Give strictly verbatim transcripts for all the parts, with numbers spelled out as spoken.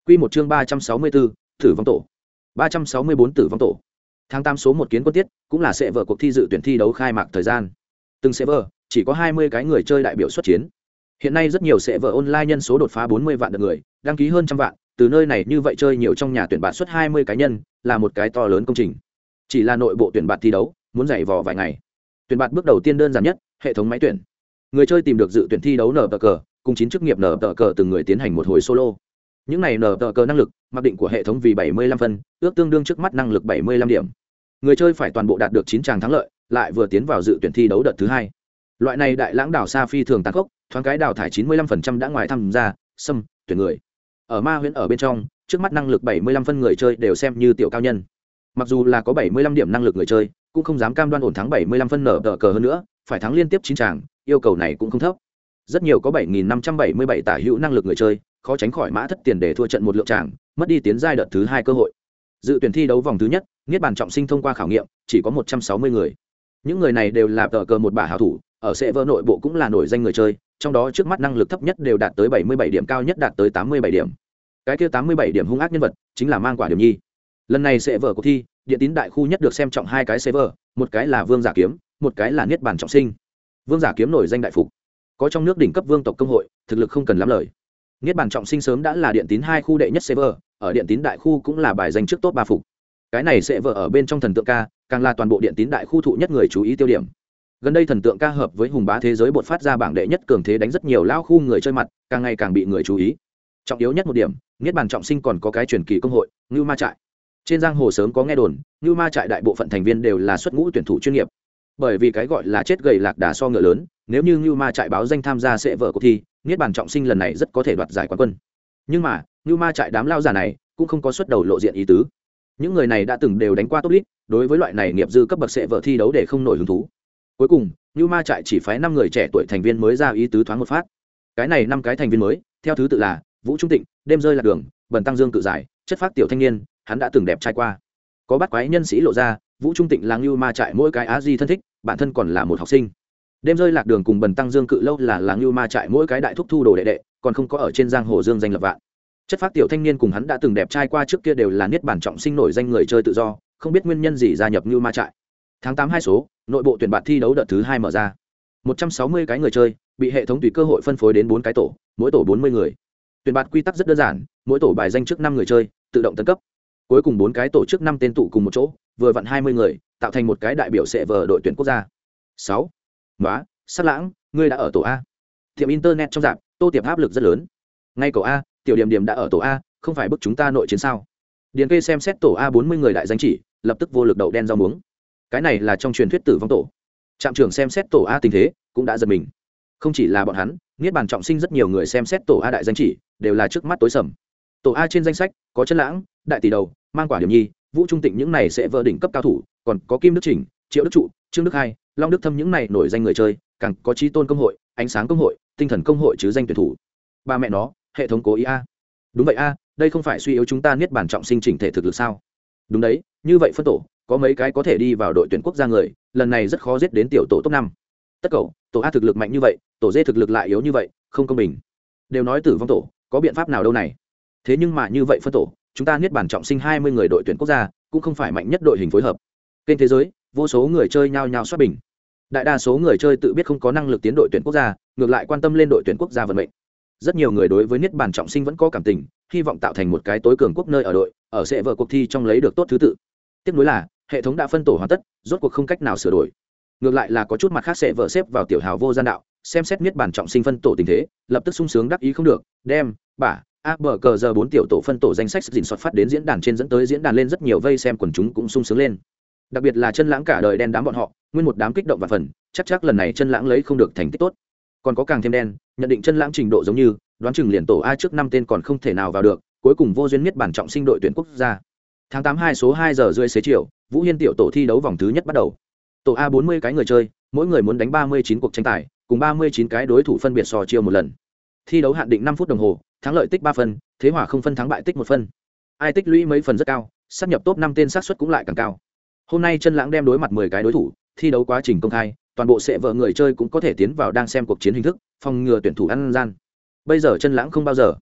Quy một chương ba trăm sáu mươi tư, Tử vong tổ. ba trăm sáu mươi bốn Tử vong tổ. Tháng tám số một kiến quân tiết, cũng là sẽ vở cuộc thi dự tuyển thi đấu khai mạc thời gian. Từng server chỉ có hai mươi cái người chơi đại biểu xuất chiến. Hiện nay rất nhiều server online nhân số đột phá bốn mươi vạn lượt người, đăng ký hơn trăm vạn, từ nơi này như vậy chơi nhiều trong nhà tuyển bạn xuất hai mươi cá nhân, là một cái to lớn công trình. Chỉ là nội bộ tuyển bạn thi đấu, muốn dày vò vài ngày. Tuyển bạn bước đầu tiên đơn giản nhất, hệ thống máy tuyển. Người chơi tìm được dự tuyển thi đấu nở tờ cờ, cùng chín chức nghiệp nở tờ cờ từng người tiến hành một hồi solo. Những này nở tờ cờ năng lực mặc định của hệ thống vì bảy mươi lăm phân, ước tương đương trước mắt năng lực bảy mươi lăm điểm. Người chơi phải toàn bộ đạt được chín tràng thắng lợi, lại vừa tiến vào dự tuyển thi đấu đợt thứ hai. Loại này đại lãng đảo xa phi thường tàn khốc, thoáng cái đào thải chín mươi lăm phần trăm đã ngoài tham gia, xâm, tuyển người. Ở ma huyễn ở bên trong, trước mắt năng lực bảy mươi lăm phân người chơi đều xem như tiểu cao nhân. Mặc dù là có bảy mươi lăm điểm năng lực người chơi, cũng không dám cam đoan ổn thắng bảy mươi lăm phân nở tờ cờ hơn nữa, phải thắng liên tiếp chín tràng, yêu cầu này cũng không thấp. Rất nhiều có bảy nghìn năm trăm bảy mươi bảy tả hữu năng lực người chơi, khó tránh khỏi mã thất tiền để thua trận một lượng tràng, mất đi tiến giai đợt thứ hai cơ hội. Dự tuyển thi đấu vòng thứ nhất, niết bàn trọng sinh thông qua khảo nghiệm, chỉ có một trăm sáu mươi người. Những người này đều là tờ cờ một bả hảo thủ, ở server nội bộ cũng là nổi danh người chơi, trong đó trước mắt năng lực thấp nhất đều đạt tới bảy mươi bảy điểm, cao nhất đạt tới tám mươi bảy điểm. Cái kia tám mươi bảy điểm hung ác nhân vật, chính là mang quả điểm nhi. Lần này server cuộc thi, điện tín đại khu nhất được xem trọng hai cái server, một cái là Vương Giả Kiếm, một cái là niết bàn trọng sinh. Vương Giả Kiếm nổi danh đại phục, có trong nước đỉnh cấp vương tộc công hội, thực lực không cần lắm lời. Niết bàn trọng sinh sớm đã là điện tín hai khu đệ nhất server, ở điện tín đại khu cũng là bài danh trước top ba phục. Cái này server ở bên trong thần tượng ca, càng là toàn bộ điện tín đại khu thụ nhất người chú ý tiêu điểm. Gần đây thần tượng ca hợp với hùng bá thế giới bột phát ra bảng đệ nhất cường thế đánh rất nhiều lao khu người chơi mặt, càng ngày càng bị người chú ý. Trọng yếu nhất một điểm, niết bàn trọng sinh còn có cái truyền kỳ công hội, Ngưu Ma Trại. Trên giang hồ sớm có nghe đồn, Ngưu Ma Trại đại bộ phận thành viên đều là xuất ngũ tuyển thủ chuyên nghiệp. Bởi vì cái gọi là chết gầy lạc đà so ngựa lớn, nếu như Ngưu Ma Trại báo danh tham gia sẽ vở cuộc thi, niết bàn trọng sinh lần này rất có thể đoạt giải quán quân. Nhưng mà, Ngưu Ma Trại đám lao giả này cũng không có xuất đầu lộ diện ý tứ. Những người này đã từng đều đánh qua top list, đối với loại này nghiệp dư cấp bậc sẽ vở thi đấu để không nổi hứng thú. Cuối cùng, Ngưu Ma Trại chỉ phái năm người trẻ tuổi thành viên mới ra ý tứ thoáng một phát. Cái này năm cái thành viên mới, theo thứ tự là Vũ Trung Tịnh, đêm rơi lạc đường, Bần Tăng Dương cự giải, chất phác tiểu thanh niên, hắn đã từng đẹp trai qua. Có bắt quái nhân sĩ lộ ra, Vũ Trung Tịnh là Ngưu Ma Trại mỗi cái á di thân thích, bản thân còn là một học sinh. Đêm rơi lạc đường cùng Bần Tăng Dương cự lâu là là Ngưu Ma Trại mỗi cái đại thúc thu đồ đệ đệ, còn không có ở trên giang hồ dương danh lập vạn. Chất phác tiểu thanh niên cùng hắn đã từng đẹp trai qua trước kia đều là niết bàn trọng sinh nổi danh người chơi tự do, không biết nguyên nhân gì gia nhập Ngưu Ma Trại. Tháng tám hai số, nội bộ tuyển bạn thi đấu đợt thứ hai mở ra. một trăm sáu mươi cái người chơi, bị hệ thống tùy cơ hội phân phối đến bốn cái tổ, mỗi tổ bốn mươi người. Tuyển bạn quy tắc rất đơn giản, mỗi tổ bài danh trước năm người chơi, tự động tấn cấp. Cuối cùng bốn cái tổ trước năm tên tụ cùng một chỗ, vừa vặn hai mươi người, tạo thành một cái đại biểu sẽ vờ đội tuyển quốc gia. sáu. Nóa, Sát Lãng, ngươi đã ở tổ A. Tiệm internet trong dạp, Tô Tiệp áp lực rất lớn. Ngay cầu A, tiểu điểm điểm đã ở tổ A, không phải bức chúng ta nội chiến sao? Điền Kê xem xét tổ A bốn mươi người đại danh chỉ, lập tức vô lực đậu đen rau muống. Cái này là trong truyền thuyết tử vong tổ. Trạm trưởng xem xét tổ A tình thế, cũng đã giật mình. Không chỉ là bọn hắn, niết bàn trọng sinh rất nhiều người xem xét tổ A đại danh chỉ, đều là trước mắt tối sầm. Tổ A trên danh sách có Chân Lãng, Đại Tỷ Đầu, Mang Quả Điểm Nhi, Vũ Trung Tịnh những này sẽ vỡ đỉnh cấp cao thủ, còn có Kim Đức Chỉnh, Triệu Đức Trụ, Trương Đức Hai, Long Đức Thâm những này nổi danh người chơi, càng có Chí Tôn công hội, Ánh Sáng công hội, Tinh Thần công hội chứ danh tuyển thủ. Ba mẹ nó, hệ thống cố ý a. Đúng vậy a, đây không phải suy yếu chúng ta niết bàn trọng sinh chỉnh thể thực lực sao? Đúng đấy, như vậy phân tổ, có mấy cái có thể đi vào đội tuyển quốc gia người, lần này rất khó giết đến tiểu tổ top năm. Tất cậu, tổ A thực lực mạnh như vậy, tổ D thực lực lại yếu như vậy, không công bình. Đều nói tử vong tổ, có biện pháp nào đâu này? Thế nhưng mà như vậy phân tổ, chúng ta niết bàn trọng sinh hai mươi người đội tuyển quốc gia, cũng không phải mạnh nhất đội hình phối hợp. Kênh thế giới, vô số người chơi nhao nhao soát bình. Đại đa số người chơi tự biết không có năng lực tiến đội tuyển quốc gia, ngược lại quan tâm lên đội tuyển quốc gia vận mệnh. Rất nhiều người đối với niết bàn trọng sinh vẫn có cảm tình, hy vọng tạo thành một cái tối cường quốc nơi ở đội, ở sẽ vở cuộc thi trong lấy được tốt thứ tự. Tiếc nuối là, hệ thống đã phân tổ hoàn tất, rốt cuộc không cách nào sửa đổi. Ngược lại là có chút mặt khác sẽ vở xếp vào tiểu hào vô gian đạo, xem xét niết bàn trọng sinh phân tổ tình thế, lập tức sung sướng đắc ý không được, đem, bả, a bờ cờ giờ bốn tiểu tổ phân tổ danh sách dình soát phát đến diễn đàn trên, dẫn tới diễn đàn lên rất nhiều vây xem quần chúng cũng sung sướng lên. Đặc biệt là Chân Lãng cả đời đen đám bọn họ, nguyên một đám kích động và phần, chắc chắc lần này Chân Lãng lấy không được thành tích tốt. Còn có càng thêm đen, nhận định Chân Lãng trình độ giống như, đoán chừng liền tổ A trước năm tên còn không thể nào vào được, cuối cùng vô duyên niết bàn trọng sinh đội tuyển quốc gia. Tháng tám hai số hai giờ rưỡi xế chiều, Vũ Hiên tiểu tổ thi đấu vòng thứ nhất bắt đầu. Tổ A bốn mươi cái người chơi, mỗi người muốn đánh ba mươi chín cuộc tranh tài, cùng ba mươi chín cái đối thủ phân biệt so chiêu một lần. Thi đấu hạn định năm phút đồng hồ, thắng lợi tích ba phân, thế hòa không phân thắng bại tích một phân. Ai tích lũy mấy phần rất cao, sắp nhập top năm tên xác suất cũng lại càng cao. Hôm nay Chân Lãng đem đối mặt mười cái đối thủ, thi đấu quá trình công khai, toàn bộ sẽ vợ người chơi cũng có thể tiến vào đang xem cuộc chiến hình thức, phòng ngừa tuyển thủ ăn gian. Bây giờ Chân Lãng không bao giờ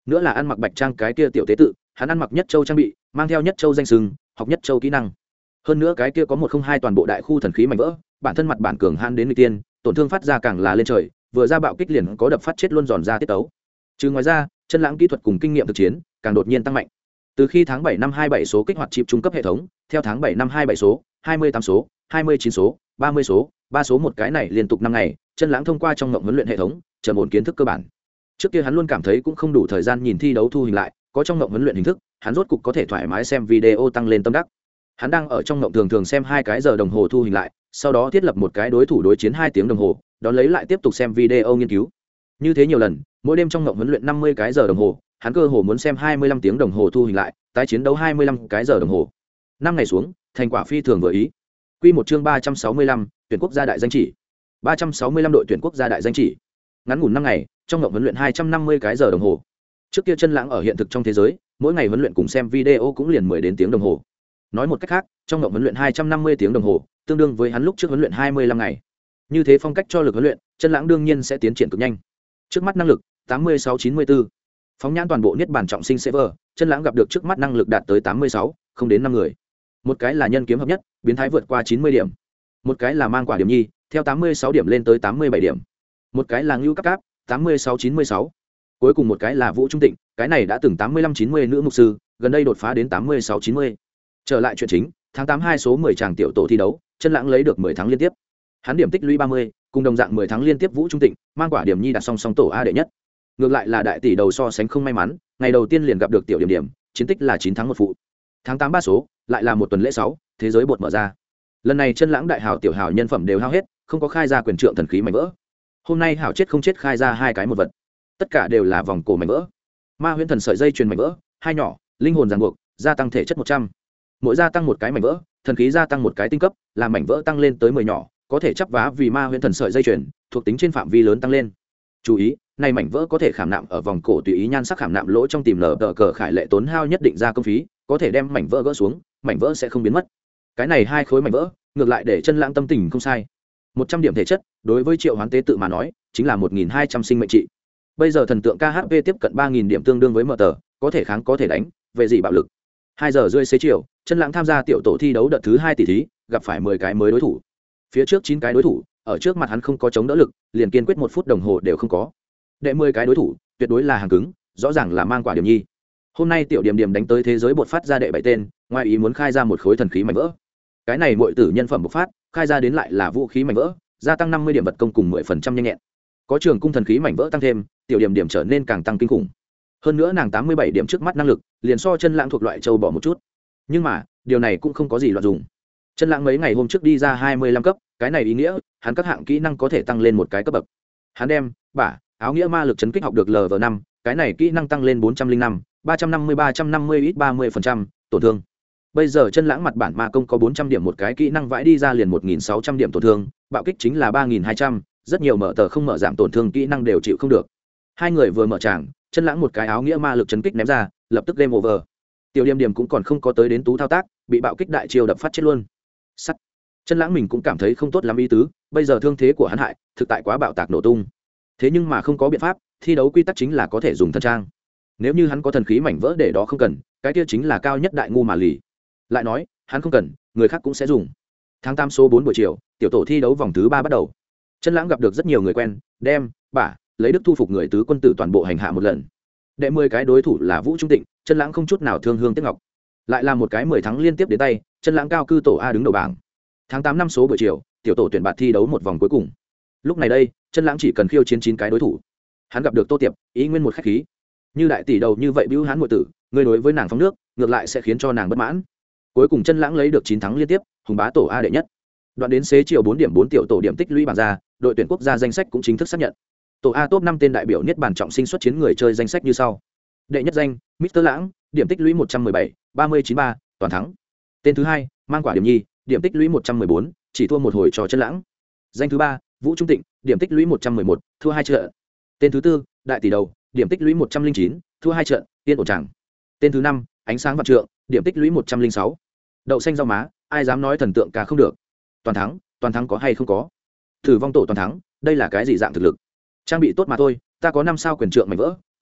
nữa là ăn mặc bạch trang cái kia tiểu tế tự, hắn ăn mặc nhất châu trang bị, mang theo nhất châu danh sừng, học nhất châu kỹ năng. Hơn nữa cái kia có một không hai toàn bộ đại khu thần khí mảnh vỡ, bản thân mặt bản cường han đến người tiên, tổn thương phát ra càng là lên trời, vừa ra bạo kích liền có đập phát chết luôn giòn ra tiết tấu. Chứ ngoài ra, chân lãng kỹ thuật cùng kinh nghiệm thực chiến càng đột nhiên tăng mạnh. Từ khi tháng bảy năm hai bảy số kích hoạt chip trung cấp hệ thống, theo tháng bảy năm hai bảy số, hai mươi tám số, hai mươi chín số, ba mươi số, ba số một cái này liên tục năm ngày, chân lãng thông qua trong ngộng huấn luyện hệ thống, trầm ổn kiến thức cơ bản. Trước kia hắn luôn cảm thấy cũng không đủ thời gian nhìn thi đấu thu hình lại, có trong ngộng huấn luyện hình thức, hắn rốt cục có thể thoải mái xem video tăng lên tâm đắc. Hắn đang ở trong ngộng thường thường xem hai cái giờ đồng hồ thu hình lại, sau đó thiết lập một cái đối thủ đối chiến hai tiếng đồng hồ, đón lấy lại tiếp tục xem video nghiên cứu. Như thế nhiều lần, mỗi đêm trong ngộng huấn luyện năm mươi cái giờ đồng hồ, hắn cơ hồ muốn xem hai mươi lăm tiếng đồng hồ thu hình lại, tái chiến đấu hai mươi lăm cái giờ đồng hồ. Năm ngày xuống, thành quả phi thường vừa ý. Quy một chương ba trăm sáu mươi lăm, tuyển quốc gia đại danh chỉ. ba trăm sáu mươi lăm đội tuyển quốc gia đại danh chỉ. Ngắn ngủn năm ngày, trong ngộng huấn luyện hai trăm năm mươi cái giờ đồng hồ. Trước kia chân lãng ở hiện thực trong thế giới, mỗi ngày huấn luyện cùng xem video cũng liền mười đến tiếng đồng hồ. Nói một cách khác, trong ngộng huấn luyện hai trăm năm mươi tiếng đồng hồ, tương đương với hắn lúc trước huấn luyện hai mươi lăm ngày. Như thế phong cách cho lực huấn luyện, chân lãng đương nhiên sẽ tiến triển cực nhanh. Trước mắt năng lực tám mươi sáu chín mươi bốn. Phóng nhãn toàn bộ niết bàn trọng sinh server, chân lãng gặp được trước mắt năng lực đạt tới tám mươi sáu, không đến năm người. Một cái là nhân kiếm hợp nhất, biến thái vượt qua chín mươi điểm. Một cái là mang quả điểm nhi, theo tám mươi sáu điểm lên tới tám mươi bảy điểm. Một cái là ngưu cấp cáp, tám mươi sáu chín mươi sáu. Cuối cùng một cái là vũ trung tịnh, cái này đã từng tám mươi lăm chín mươi nữ mục sư, gần đây đột phá đến tám mươi sáu chín mươi. Trở lại chuyện chính, tháng tám hai số mười tràng tiểu tổ thi đấu, chân lãng lấy được mười tháng liên tiếp. Hắn điểm tích lũy ba mươi, cùng đồng dạng mười tháng liên tiếp vũ trung tịnh, mang quả điểm nhi đặt song song tổ A đệ nhất. Ngược lại là đại tỷ đầu so sánh không may mắn, ngày đầu tiên liền gặp được tiểu điểm điểm, chiến tích là chín tháng một phụ. Tháng tám ba số, lại là một tuần lễ sáu, thế giới bột mở ra. Lần này chân lãng đại hào tiểu hào nhân phẩm đều hao hết, không có khai ra quyền trượng thần khí mảnh vỡ. Hôm nay hảo chết không chết khai ra hai cái một vật, tất cả đều là vòng cổ mảnh vỡ. Ma huyễn thần sợi dây chuyền mảnh vỡ, hai nhỏ, linh hồn ràng buộc, gia tăng thể chất một trăm. Mỗi gia tăng một cái mảnh vỡ, thần khí gia tăng một cái tinh cấp, làm mảnh vỡ tăng lên tới mười nhỏ, có thể chắp vá vì ma huyễn thần sợi dây chuyền, thuộc tính trên phạm vi lớn tăng lên. Chú ý, này mảnh vỡ có thể khảm nạm ở vòng cổ tùy ý nhan sắc khảm nạm lỗ trong tìm lờ tờ cờ khải lệ tốn hao nhất định ra công phí, có thể đem mảnh vỡ gỡ xuống, mảnh vỡ sẽ không biến mất. Cái này hai khối mảnh vỡ, ngược lại để chân lãng tâm tình không sai. Một trăm điểm thể chất, đối với triệu hoán tế tự mà nói, chính là một nghìn hai trăm sinh mệnh trị. Bây giờ thần tượng ca hát pê tiếp cận ba nghìn điểm tương đương với mở tờ, có thể kháng có thể đánh, về gì bạo lực. Hai giờ rưỡi xế chiều, chân lãng tham gia tiểu tổ thi đấu đợt thứ hai tỷ thí, gặp phải mười cái mới đối thủ. Phía trước chín cái đối thủ, ở trước mặt hắn không có chống đỡ lực, liền kiên quyết một phút đồng hồ đều không có. Đệ mười cái đối thủ, tuyệt đối là hàng cứng, rõ ràng là mang quả điểm nhi. Hôm nay tiểu điểm điểm đánh tới thế giới bột phát ra đệ bảy tên, ngoài ý muốn khai ra một khối thần khí mảnh vỡ. Cái này muội tử nhân phẩm bộc phát, khai ra đến lại là vũ khí mảnh vỡ, gia tăng năm mươi điểm vật công cùng mười phần trăm nhanh nhẹn. Có trường cung thần khí mảnh vỡ tăng thêm, tiểu điểm điểm trở nên càng tăng kinh khủng. Hơn nữa nàng tám mươi bảy điểm trước mắt năng lực, liền so chân lãng thuộc loại châu bỏ một chút. Nhưng mà, điều này cũng không có gì loạn dùng. Chân lãng mấy ngày hôm trước đi ra hai mươi lăm cấp, cái này ý nghĩa, hắn các hạng kỹ năng có thể tăng lên một cái cấp bậc. Hắn đem, bả, áo nghĩa ma lực chấn kích học được lv năm, cái này kỹ năng tăng lên bốn trăm linh năm, ba trăm năm mươi ba trăm năm mươi ít ba mươi phần trăm tổn thương. Bây giờ chân lãng mặt bản ma công có bốn trăm điểm một cái kỹ năng vãi đi ra liền một nghìn sáu trăm điểm tổn thương, bạo kích chính là ba nghìn hai trăm, rất nhiều mở tờ không mở giảm tổn thương kỹ năng đều chịu không được. Hai người vừa mở tràng, chân lãng một cái áo nghĩa ma lực chấn kích ném ra, lập tức game over. Tiểu điểm điểm cũng còn không có tới đến tú thao tác, bị bạo kích đại chiêu đập phát chết luôn. Sắt. Chân lãng mình cũng cảm thấy không tốt lắm ý tứ, bây giờ thương thế của hắn hại, thực tại quá bạo tạc nổ tung. Thế nhưng mà không có biện pháp, thi đấu quy tắc chính là có thể dùng thân trang. Nếu như hắn có thần khí mảnh vỡ để đó không cần, cái kia chính là cao nhất đại ngu mà lì. Lại nói, hắn không cần, người khác cũng sẽ dùng. Tháng tám số bốn buổi chiều, tiểu tổ thi đấu vòng thứ ba bắt đầu. Chân lãng gặp được rất nhiều người quen, đem, bả, lấy đức thu phục người tứ quân tử toàn bộ hành hạ một lần. Đệ mười cái đối thủ là Vũ Trung Tịnh, chân lãng không chút nào thương hương tiếc ngọc. Lại là một cái mười thắng liên tiếp đến tay, chân lãng cao cư tổ A đứng đầu bảng. Tháng tám năm số buổi chiều, tiểu tổ tuyển bạt thi đấu một vòng cuối cùng. Lúc này đây, chân lãng chỉ cần khiêu chiến chín cái đối thủ. Hắn gặp được Tô Tiệp, ý nguyên một khách khí. Như đại tỷ đầu như vậy bưu hắn muội tử, người đối với nàng phóng nước, ngược lại sẽ khiến cho nàng bất mãn. Cuối cùng chân lãng lấy được chín thắng liên tiếp, hùng bá tổ A đệ nhất. Đoạn đến xế chiều bốn điểm bốn tiểu tổ điểm tích lũy bảng ra, đội tuyển quốc gia danh sách cũng chính thức xác nhận. Tổ A top năm tên đại biểu niết bàn trọng sinh xuất chiến người chơi danh sách như sau. Đệ nhất danh, mít tơ Lãng, điểm tích lũy một trăm mười bảy, ba mươi chín ba, toàn thắng. Tên thứ hai, mang quả điểm nhi, điểm tích lũy một trăm mười bốn, chỉ thua một hồi cho chân lãng. Danh thứ ba, Vũ Trung Tịnh, điểm tích lũy một trăm mười một, thua hai trận. Tên thứ tư, đại tỷ đầu, điểm tích lũy một trăm linh chín, thua hai trận, tiên ổn chẳng. Tên thứ năm, ánh sáng vạn trượng, điểm tích lũy một trăm linh sáu. Đậu xanh rau má, ai dám nói thần tượng ca không được. Toàn thắng, toàn thắng có hay không có? Thử vong tổ toàn thắng, đây là cái gì dạng thực lực? Trang bị tốt mà thôi, ta có năm sao quyền trượng mảnh vỡ,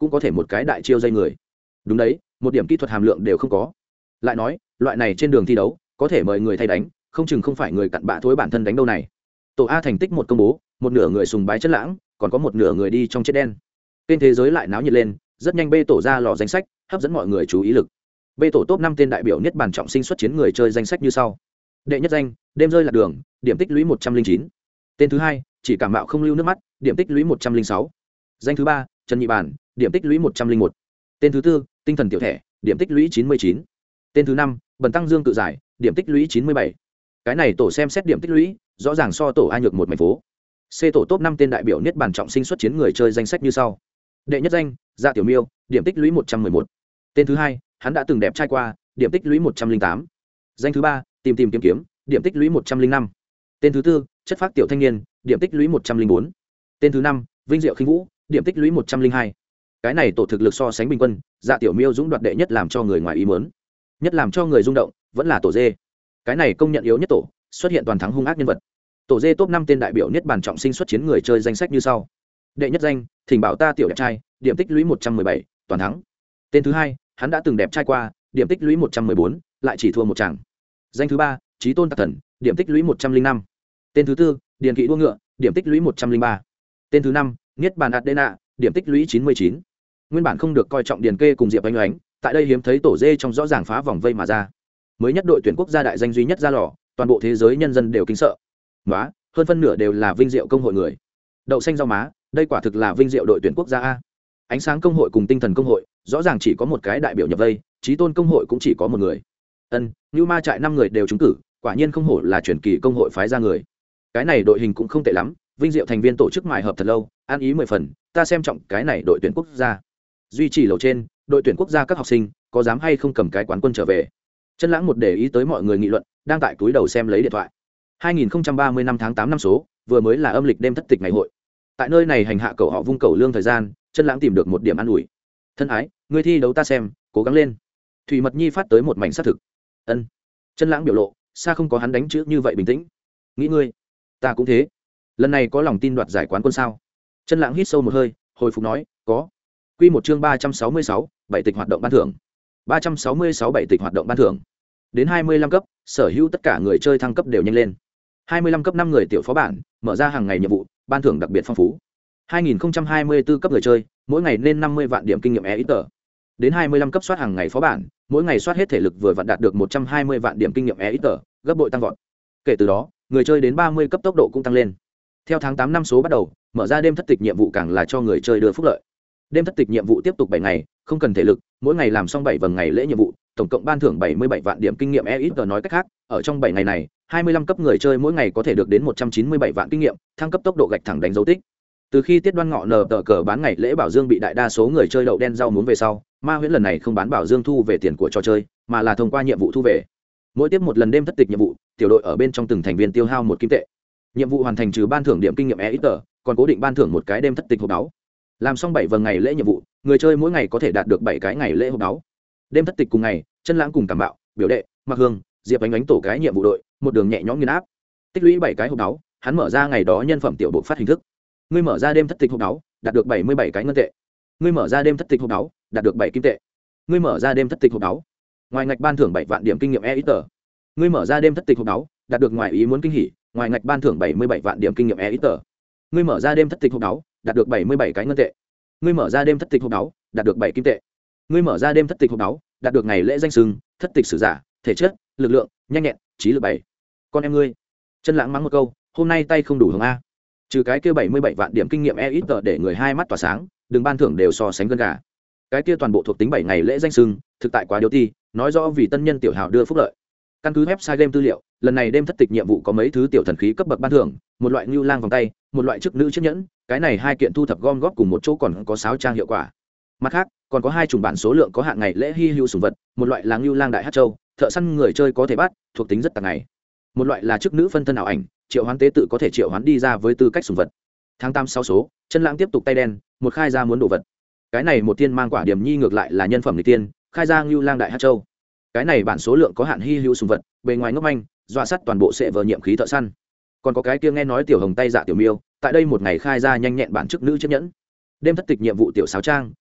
cũng có thể một cái đại chiêu dây người. Đúng đấy, một điểm kỹ thuật hàm lượng đều không có. Lại nói, loại này trên đường thi đấu có thể mời người thay đánh, không chừng không phải người cặn bã thối bản thân đánh đâu này. Tổ A thành tích một công bố, một nửa người sùng bái chất lãng, còn có một nửa người đi trong chết đen. Kênh thế giới lại náo nhiệt lên, rất nhanh B tổ ra lò danh sách, hấp dẫn mọi người chú ý lực. B tổ top năm tên đại biểu niết bàn trọng sinh xuất chiến người chơi danh sách như sau. Đệ nhất danh, đêm rơi lạc đường, điểm tích lũy một trăm linh chín. Tên thứ hai, chỉ cảm mạo không lưu nước mắt, điểm tích lũy một trăm linh sáu. Danh thứ ba, Trần Nhị Bản, điểm tích lũy một trăm linh một. Tên thứ tư, tinh thần tiểu thẻ, điểm tích lũy chín mươi chín. Tên thứ năm, Bần Tăng Dương tự giải, điểm tích lũy chín mươi bảy. Cái này tổ xem xét điểm tích lũy, rõ ràng so tổ A nhược một mảnh phố. C tổ top năm tên đại biểu niết bàn trọng sinh xuất chiến người chơi danh sách như sau. Đệ nhất danh, Dạ Tiểu Miêu, điểm tích lũy một trăm mười một. Tên thứ hai, hắn đã từng đẹp trai qua, điểm tích lũy một trăm linh tám. Danh thứ ba, Tìm tìm kiếm kiếm, điểm tích lũy một trăm linh năm. Tên thứ tư, Chất phác tiểu thanh niên, điểm tích lũy một trăm linh bốn. Tên thứ năm, Vinh Diệu Khinh Vũ, điểm tích lũy một trăm linh hai. Cái này tổ thực lực so sánh bình quân, Dạ Tiểu Miêu dũng đoạt đệ nhất làm cho người ngoài ý muốn. Nhất làm cho người rung động, vẫn là tổ dê. Cái này công nhận yếu nhất tổ, xuất hiện toàn thắng hung ác nhân vật. Tổ dê top năm tên đại biểu niết bàn trọng sinh xuất chiến người chơi danh sách như sau. Đệ nhất danh, Thỉnh Bảo Ta tiểu đẹp trai, điểm tích lũy một trăm mười bảy, toàn thắng. Tên thứ hai, hắn đã từng đẹp trai qua, điểm tích lũy một trăm mười bốn, lại chỉ thua một chàng. Danh thứ ba, Chí Tôn Tạc Thần, điểm tích lũy một trăm linh năm. Tên thứ tư, Điền Kỵ đua ngựa, điểm tích lũy một trăm linh ba. Tên thứ năm, Niết bàn Adena, điểm tích lũy chín mươi chín. Nguyên bản không được coi trọng Điền Kê cùng Diệp Oanh Oánh, tại đây hiếm thấy tổ dê trong rõ ràng phá vòng vây mà ra. Mới nhất đội tuyển quốc gia đại danh duy nhất ra lò, toàn bộ thế giới nhân dân đều kính sợ. Nóa, hơn phân nửa đều là Vinh Diệu công hội người. Đậu xanh rau má, đây quả thực là Vinh Diệu đội tuyển quốc gia a. Ánh sáng công hội cùng tinh thần công hội, rõ ràng chỉ có một cái đại biểu nhập vây, Chí Tôn công hội cũng chỉ có một người. Ân, Nưu Ma trại năm người đều trúng cử, quả nhiên không hổ là truyền kỳ công hội phái ra người. Cái này đội hình cũng không tệ lắm, Vinh Diệu thành viên tổ chức mài hợp thật lâu, an ý mười phần, ta xem trọng cái này đội tuyển quốc gia. Duy trì lầu trên, đội tuyển quốc gia các học sinh, có dám hay không cầm cái quán quân trở về. Chân Lãng một để ý tới mọi người nghị luận, đang tại túi đầu xem lấy điện thoại. hai nghìn không trăm ba mươi năm tháng tám năm số, vừa mới là âm lịch đêm thất tịch ngày hội. Tại nơi này hành hạ cầu họ vung cầu lương thời gian, Chân Lãng tìm được một điểm an ủi. Thân ái, ngươi thi đấu ta xem, cố gắng lên. Thủy Mật Nhi phát tới một mảnh xác thực. Ân. Chân Lãng biểu lộ, xa không có hắn đánh chữ như vậy bình tĩnh. Nghĩ ngươi, ta cũng thế. Lần này có lòng tin đoạt giải quán quân sao? Chân Lãng hít sâu một hơi, hồi phục nói, có. Quy một chương ba trăm sáu mươi sáu, bảy tịch hoạt động ban thưởng. ba trăm sáu mươi sáu bảy tịch hoạt động ban thưởng. Đến hai mươi lăm cấp, sở hữu tất cả người chơi thăng cấp đều nhanh lên. hai mươi lăm cấp năm người tiểu phó bản, mở ra hàng ngày nhiệm vụ, ban thưởng đặc biệt phong phú. hai nghìn không trăm hai mươi tư cấp người chơi, mỗi ngày nên năm mươi vạn điểm kinh nghiệm e ít tờ. Đến hai mươi lăm cấp soát hàng ngày phó bản, mỗi ngày soát hết thể lực vừa vặn đạt được một trăm hai mươi vạn điểm kinh nghiệm e ít tờ, gấp bội tăng vọt. Kể từ đó, người chơi đến ba mươi cấp tốc độ cũng tăng lên. Theo tháng tám năm số bắt đầu, mở ra đêm thất tịch nhiệm vụ càng là cho người chơi đưa phúc lợi. Đêm thất tịch nhiệm vụ tiếp tục bảy ngày, không cần thể lực, mỗi ngày làm xong bảy vầng ngày lễ nhiệm vụ, tổng cộng ban thưởng bảy mươi bảy vạn điểm kinh nghiệm e ít tờ. Nói cách khác, ở trong bảy ngày này, hai mươi lăm cấp người chơi mỗi ngày có thể được đến một trăm chín mươi bảy vạn kinh nghiệm, thăng cấp tốc độ gạch thẳng đánh dấu tích. Từ khi Tiết Đoan Ngọ nờ tờ cờ bán ngày lễ bảo dương bị đại đa số người chơi đậu đen rau muống về sau, Ma Huyễn lần này không bán bảo dương thu về tiền của trò chơi, mà là thông qua nhiệm vụ thu về. Mỗi tiếp một lần đêm thất tịch nhiệm vụ, tiểu đội ở bên trong từng thành viên tiêu hao một kim tệ. Nhiệm vụ hoàn thành trừ ban thưởng điểm kinh nghiệm e ít tờ, còn cố định ban thưởng một cái đêm thất tịch hộp đáo. Làm xong bảy vầng ngày lễ nhiệm vụ, người chơi mỗi ngày có thể đạt được bảy cái ngày lễ hộp đáo. Đêm thất tịch cùng ngày, Chân Lãng cùng Cảm Bạo, Biểu Đệ, Mặc Hương, Diệp Ánh Ánh tổ cái nhiệm vụ đội, một đường nhẹ nhõm nghiền áp. Tích lũy bảy cái hộp đáo, hắn mở ra ngày đó nhân phẩm tiểu bộ phát hình thức. Ngươi mở ra đêm thất tịch hộp đáo, đạt được bảy mươi bảy cái ngân tệ. Ngươi mở ra đêm thất tịch hộp đáo, đạt được bảy kim tệ. Ngươi mở ra đêm thất tịch hộp đáo, ngoài ngạch ban thưởng bảy vạn điểm kinh nghiệm e ít tờ. Ngươi mở ra đêm thất tịch hộp đáo, đạt được ngoài ý muốn kinh hỉ, ngoài ngạch ban thưởng bảy mươi bảy vạn điểm kinh nghiệm e ít tờ. Ngươi mở ra đêm thất tịch hộp đáo, đạt được bảy mươi bảy cái ngân tệ. Ngươi mở ra đêm thất tịch hộp đáo, đạt được bảy kim tệ. Ngươi mở ra đêm thất tịch hộp đáo, đạt được ngày lễ danh sừng, thất tịch sử giả, thể chất, lực lượng, nhanh nhẹn, trí lực bảy. Con em ngươi. Chân Lãng mắng một câu, hôm nay tay không đủ hưởng a. Trừ cái kia bảy mươi bảy vạn điểm kinh nghiệm e ít tờ để người hai mắt tỏa sáng, đừng ban thưởng đều so sánh gần gà. Cái kia toàn bộ thuộc tính bảy ngày lễ danh sừng, thực tại quá điếu ti, nói rõ vì tân nhân tiểu hào đưa phúc lợi. Căn cứ website game tư liệu, lần này đêm thất tịch nhiệm vụ có mấy thứ tiểu thần khí cấp bậc ban thưởng, một loại Ngưu Lang vòng tay, một loại chức nữ chiếc nhẫn, cái này hai kiện thu thập gom góp cùng một chỗ còn có sáu trang hiệu quả. Mặt khác, còn có hai chủng bản số lượng có hạn ngày lễ hi hữu sủng vật, một loại là Ngưu Lang đại hắc châu, thợ săn người chơi có thể bắt, thuộc tính rất tàng ngày. Một loại là chức nữ phân thân ảo ảnh, triệu hoán tế tự có thể triệu hoán đi ra với tư cách sủng vật. Tháng tám sáu số, Chân Lãng tiếp tục tay đen, một khai ra muốn đồ vật. Cái này một tiên mang quả điểm nhi ngược lại là nhân phẩm nghịch tiên, khai ra Ngưu Lang đại hắc châu. Cái này bản số lượng có hạn hi hữu sủng vật, bề ngoài ngốc manh, dọa sắt toàn bộ sẽ vờ nhiệm khí thợ săn. Còn có cái kia nghe nói tiểu hồng tay dạ tiểu miêu, tại đây một ngày khai ra nhanh nhẹn bản chức nữ chiếc nhẫn. Đêm thất tịch nhiệm vụ tiểu sáo trang,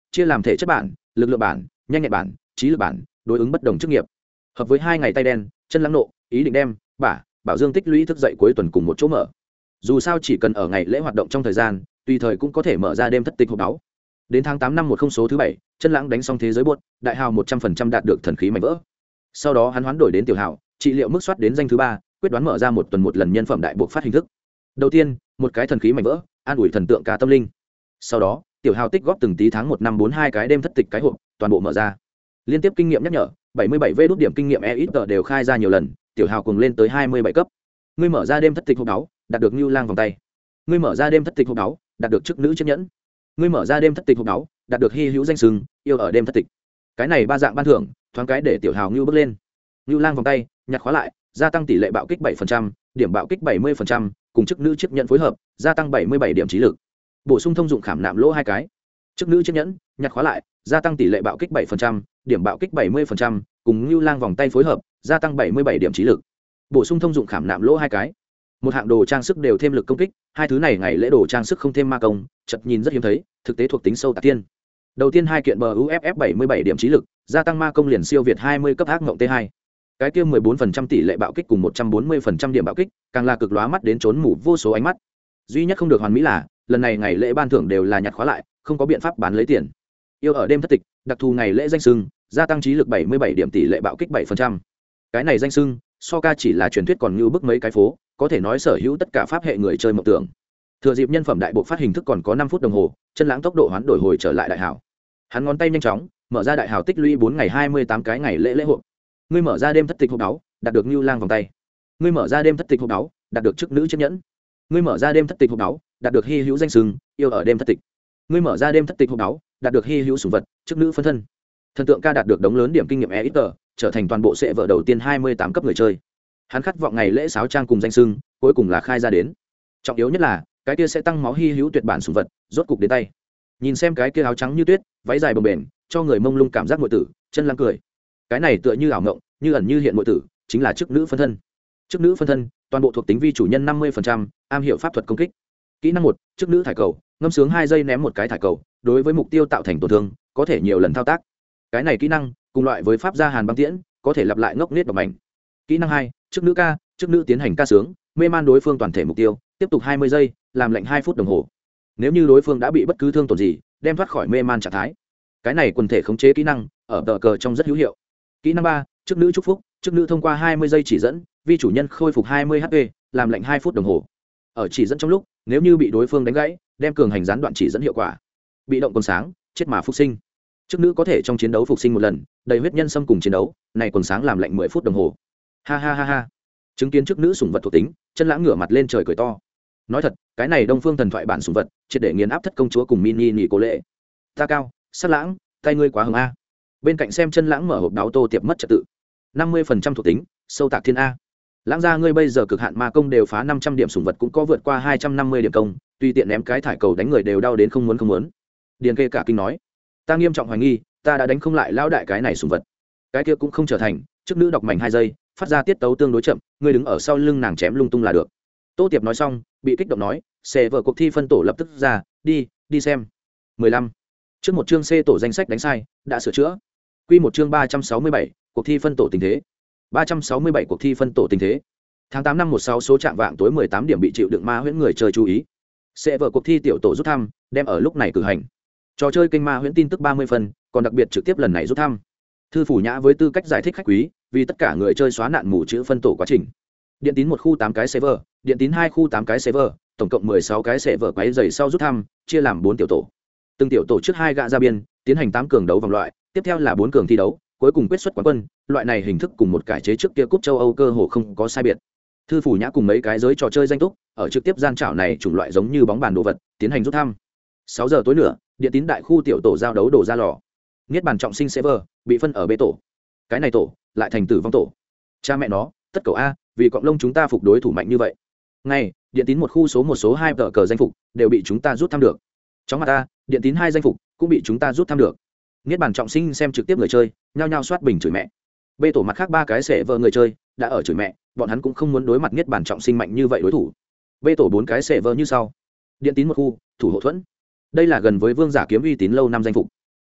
chia làm thể chất bản, lực lượng bản, nhanh nhẹn bản, trí lực bản, đối ứng bất đồng chức nghiệp. Hợp với hai ngày tay đen, chân lãng nộ, ý định đem bả bảo dương tích lũy thức dậy cuối tuần cùng một chỗ mở. Dù sao chỉ cần ở ngày lễ hoạt động trong thời gian, tùy thời cũng có thể mở ra đêm thất tịch hộp đáo. Đến tháng tám năm một không số thứ bảy, chân lãng đánh xong thế giới buốt, đại hào một trăm phần trăm đạt được thần khí mảnh vỡ. Sau đó hắn hoán đổi đến tiểu hào, trị liệu mức soát đến danh thứ ba, quyết đoán mở ra một tuần một lần nhân phẩm đại buộc phát hình thức. Đầu tiên, một cái thần khí mảnh vỡ, an ủi thần tượng cá tâm linh. Sau đó, tiểu hào tích góp từng tí tháng một năm bốn hai cái đêm thất tịch cái hộp, toàn bộ mở ra. Liên tiếp kinh nghiệm nhắc nhở, bảy mươi bảy vê đốt điểm kinh nghiệm e ít đều khai ra nhiều lần, tiểu hào cùng lên tới hai mươi bảy cấp. Ngươi mở ra đêm thất tịch hộp đáo, đạt được Nưu Lang vòng tay. Ngươi mở ra đêm thất tịch hộp đáo, đạt được chức nữ chiếc nhẫn. Ngươi mở ra đêm thất tịch hộp đáo, đạt được hy hữu danh sừng, yêu ở đêm thất tịch. Cái này ba dạng ban thưởng, thoáng cái để tiểu hào Nưu bước lên. Nưu Lang vòng tay, nhặt khóa lại, gia tăng tỷ lệ bạo kích bảy phần trăm, điểm bạo kích bảy mươi phần trăm, cùng chức nữ chiếc nhẫn phối hợp, gia tăng bảy mươi bảy điểm trí lực. Bổ sung thông dụng khảm nạm lỗ hai cái. Chức nữ chiếc nhẫn, nhặt khóa lại, gia tăng tỷ lệ bạo kích bảy phần trăm, điểm bạo kích bảy mươi phần trăm, cùng Nưu Lang vòng tay phối hợp, gia tăng bảy mươi bảy điểm trí lực. Bổ sung thông dụng khảm nạm lỗ hai cái. Một hạng đồ trang sức đều thêm lực công kích, hai thứ này ngày lễ đồ trang sức không thêm ma công, chợt nhìn rất hiếm thấy, thực tế thuộc tính sâu tạc tiên. Đầu tiên hai kiện bờ u ép ép bảy mươi bảy điểm trí lực, gia tăng ma công liền siêu việt hai mươi cấp ác ngộng t hai. Cái kia mười bốn phần trăm tỷ lệ bạo kích cùng một trăm bốn mươi phần trăm điểm bạo kích, càng là cực lóa mắt đến trốn mù vô số ánh mắt. Duy nhất không được hoàn mỹ là, lần này ngày lễ ban thưởng đều là nhặt khóa lại, không có biện pháp bán lấy tiền. Yêu ở đêm thất tịch, đặc thù ngày lễ danh sưng, gia tăng trí lực bảy mươi bảy điểm tỷ lệ bạo kích bảy phần trăm. Cái này danh sưng, so ca chỉ là truyền thuyết còn như bức mấy cái phố, có thể nói sở hữu tất cả pháp hệ người chơi mộng tưởng. Thừa dịp nhân phẩm đại bộ phát hình thức còn có năm phút đồng hồ, chân lãng tốc độ hoán đổi hồi trở lại đại hảo. Hắn ngón tay nhanh chóng, mở ra đại hảo tích lũy bốn ngày hai mươi tám cái ngày lễ lễ hội. Ngươi mở ra đêm thất tịch hộp đáo, đạt được Nưu Lang vòng tay. Ngươi mở ra đêm thất tịch hộp đáo, đạt được chức nữ chiếc nhẫn. Ngươi mở ra đêm thất tịch hộp đáo, đạt được hy hữu danh sừng, yêu ở đêm thất tịch. Ngươi mở ra đêm thất tịch hộp đáo, đạt được hy hữu sủng vật, chức nữ phân thân. Thần tượng ca đạt được đống lớn điểm kinh nghiệm e ít tờ, trở thành toàn bộ sẽ vợ đầu tiên hai mươi tám cấp người chơi. Hắn khát vọng ngày lễ sáo trang cùng danh sưng, cuối cùng là khai ra đến. Trọng yếu nhất là, cái kia sẽ tăng máu hy hữu tuyệt bản sủng vật, rốt cục đến tay. Nhìn xem cái kia áo trắng như tuyết, váy dài bồng bềnh, cho người mông lung cảm giác muội tử, chân lăng cười. Cái này tựa như ảo ngộng, như ẩn như hiện muội tử, chính là chức nữ phân thân. Chức nữ phân thân, toàn bộ thuộc tính vi chủ nhân năm mươi phần trăm, am hiểu pháp thuật công kích. Kỹ năng một, chức nữ thải cầu, ngâm sướng hai giây ném một cái thải cầu, đối với mục tiêu tạo thành tổn thương, có thể nhiều lần thao tác. Cái này kỹ năng, cùng loại với pháp gia hàn băng tiễn, có thể lặp lại ngốc nghếch độc mảnh. Kỹ năng hai, chức nữ ca, chức nữ tiến hành ca sướng, mê man đối phương toàn thể mục tiêu, tiếp tục hai mươi giây, làm lệnh hai phút đồng hồ. Nếu như đối phương đã bị bất cứ thương tổn gì, đem thoát khỏi mê man trạng thái. Cái này quần thể khống chế kỹ năng, ở tờ cờ trong rất hữu hiệu. Kỹ năng ba, chức nữ chúc phúc, chức nữ thông qua hai mươi giây chỉ dẫn, vi chủ nhân khôi phục hai mươi h p, làm lệnh hai phút đồng hồ. Ở chỉ dẫn trong lúc, nếu như bị đối phương đánh gãy, đem cường hành gián đoạn chỉ dẫn hiệu quả. Bị động quần sáng, chết mà phục sinh. Chức nữ có thể trong chiến đấu phục sinh một lần, đầy huyết nhân xâm cùng chiến đấu, này quần sáng làm lệnh mười phút đồng hồ. Ha ha ha ha. Chứng kiến chức nữ sủng vật thuộc tính, chân lãng ngửa mặt lên trời cười to. Nói thật, cái này Đông Phương thần thoại bản sủng vật, triệt để nghiền áp thất công chúa cùng mini nhị cô lệ. Ta cao, sát lãng, tay ngươi quá hùng a. Bên cạnh xem chân lãng mở hộp đáo tô tiệp mất trật tự. năm mươi phần trăm thuộc tính, sâu tạc thiên a. Lãng gia ngươi bây giờ cực hạn ma công đều phá năm trăm điểm sủng vật cũng có vượt qua hai trăm năm mươi điểm công, tùy tiện ném cái thải cầu đánh người đều đau đến không muốn không muốn. Điền kê cả kinh nói, ta nghiêm trọng hoài nghi, ta đã đánh không lại lão đại cái này sủng vật. Cái kia cũng không trở thành, chức nữ đọc mảnh hai giây, phát ra tiết tấu tương đối chậm, ngươi đứng ở sau lưng nàng chém lung tung là được. Tô tiệp nói xong, bị kích động nói, sẽ vợ cuộc thi phân tổ lập tức ra, đi, đi xem. mười lăm. Trước một chương C tổ danh sách đánh sai, đã sửa chữa. Quy một chương ba trăm sáu mươi bảy, cuộc thi phân tổ tình thế. ba trăm sáu mươi bảy cuộc thi phân tổ tình thế. Tháng tám năm một sáu số chạm vạng tối mười tám điểm bị chịu đựng ma huyễn người chơi chú ý. Sẽ vợ cuộc thi tiểu tổ rút thăm, đem ở lúc này cử hành. Trò chơi kênh ma huyễn tin tức ba mươi phần, còn đặc biệt trực tiếp lần này rút thăm. Thư phủ nhã với tư cách giải thích khách quý, vì tất cả người chơi xóa nạn mù chữ phân tổ quá trình. Điện tín một khu tám cái server, điện tín hai khu tám cái server, tổng cộng mười sáu cái server quấy dày sau rút thăm, chia làm bốn tiểu tổ. Từng tiểu tổ trước hai gạ ra biên, tiến hành tám cường đấu vòng loại, tiếp theo là bốn cường thi đấu, cuối cùng quyết xuất quán quân. Loại này hình thức cùng một cải chế trước kia cúp châu Âu cơ hồ không có sai biệt. Thư phủ nhã cùng mấy cái giới trò chơi danh túc, ở trực tiếp gian trảo này chủng loại giống như bóng bàn đồ vật, tiến hành rút thăm. sáu giờ tối nữa, điện tín đại khu tiểu tổ giao đấu đổ ra lò. Niết bàn trọng sinh server bị phân ở B tổ. Cái này tổ lại thành tử vong tổ. Cha mẹ nó, tất cầu a, vì cọng lông chúng ta phục đối thủ mạnh như vậy. Ngay, điện tín một khu số một số hai tờ cờ danh phục đều bị chúng ta rút thăm được. Chóng mặt ta, điện tín hai danh phục cũng bị chúng ta rút thăm được. Niết bàn trọng sinh xem trực tiếp người chơi, nhao nhao soát bình chửi mẹ. B tổ mặt khác ba cái sẽ vợ người chơi đã ở chửi mẹ, bọn hắn cũng không muốn đối mặt niết bàn trọng sinh mạnh như vậy đối thủ. B tổ bốn cái sẽ vợ như sau. Điện tín một khu, thủ hộ thuẫn. Đây là gần với vương giả kiếm uy tín lâu năm danh phục.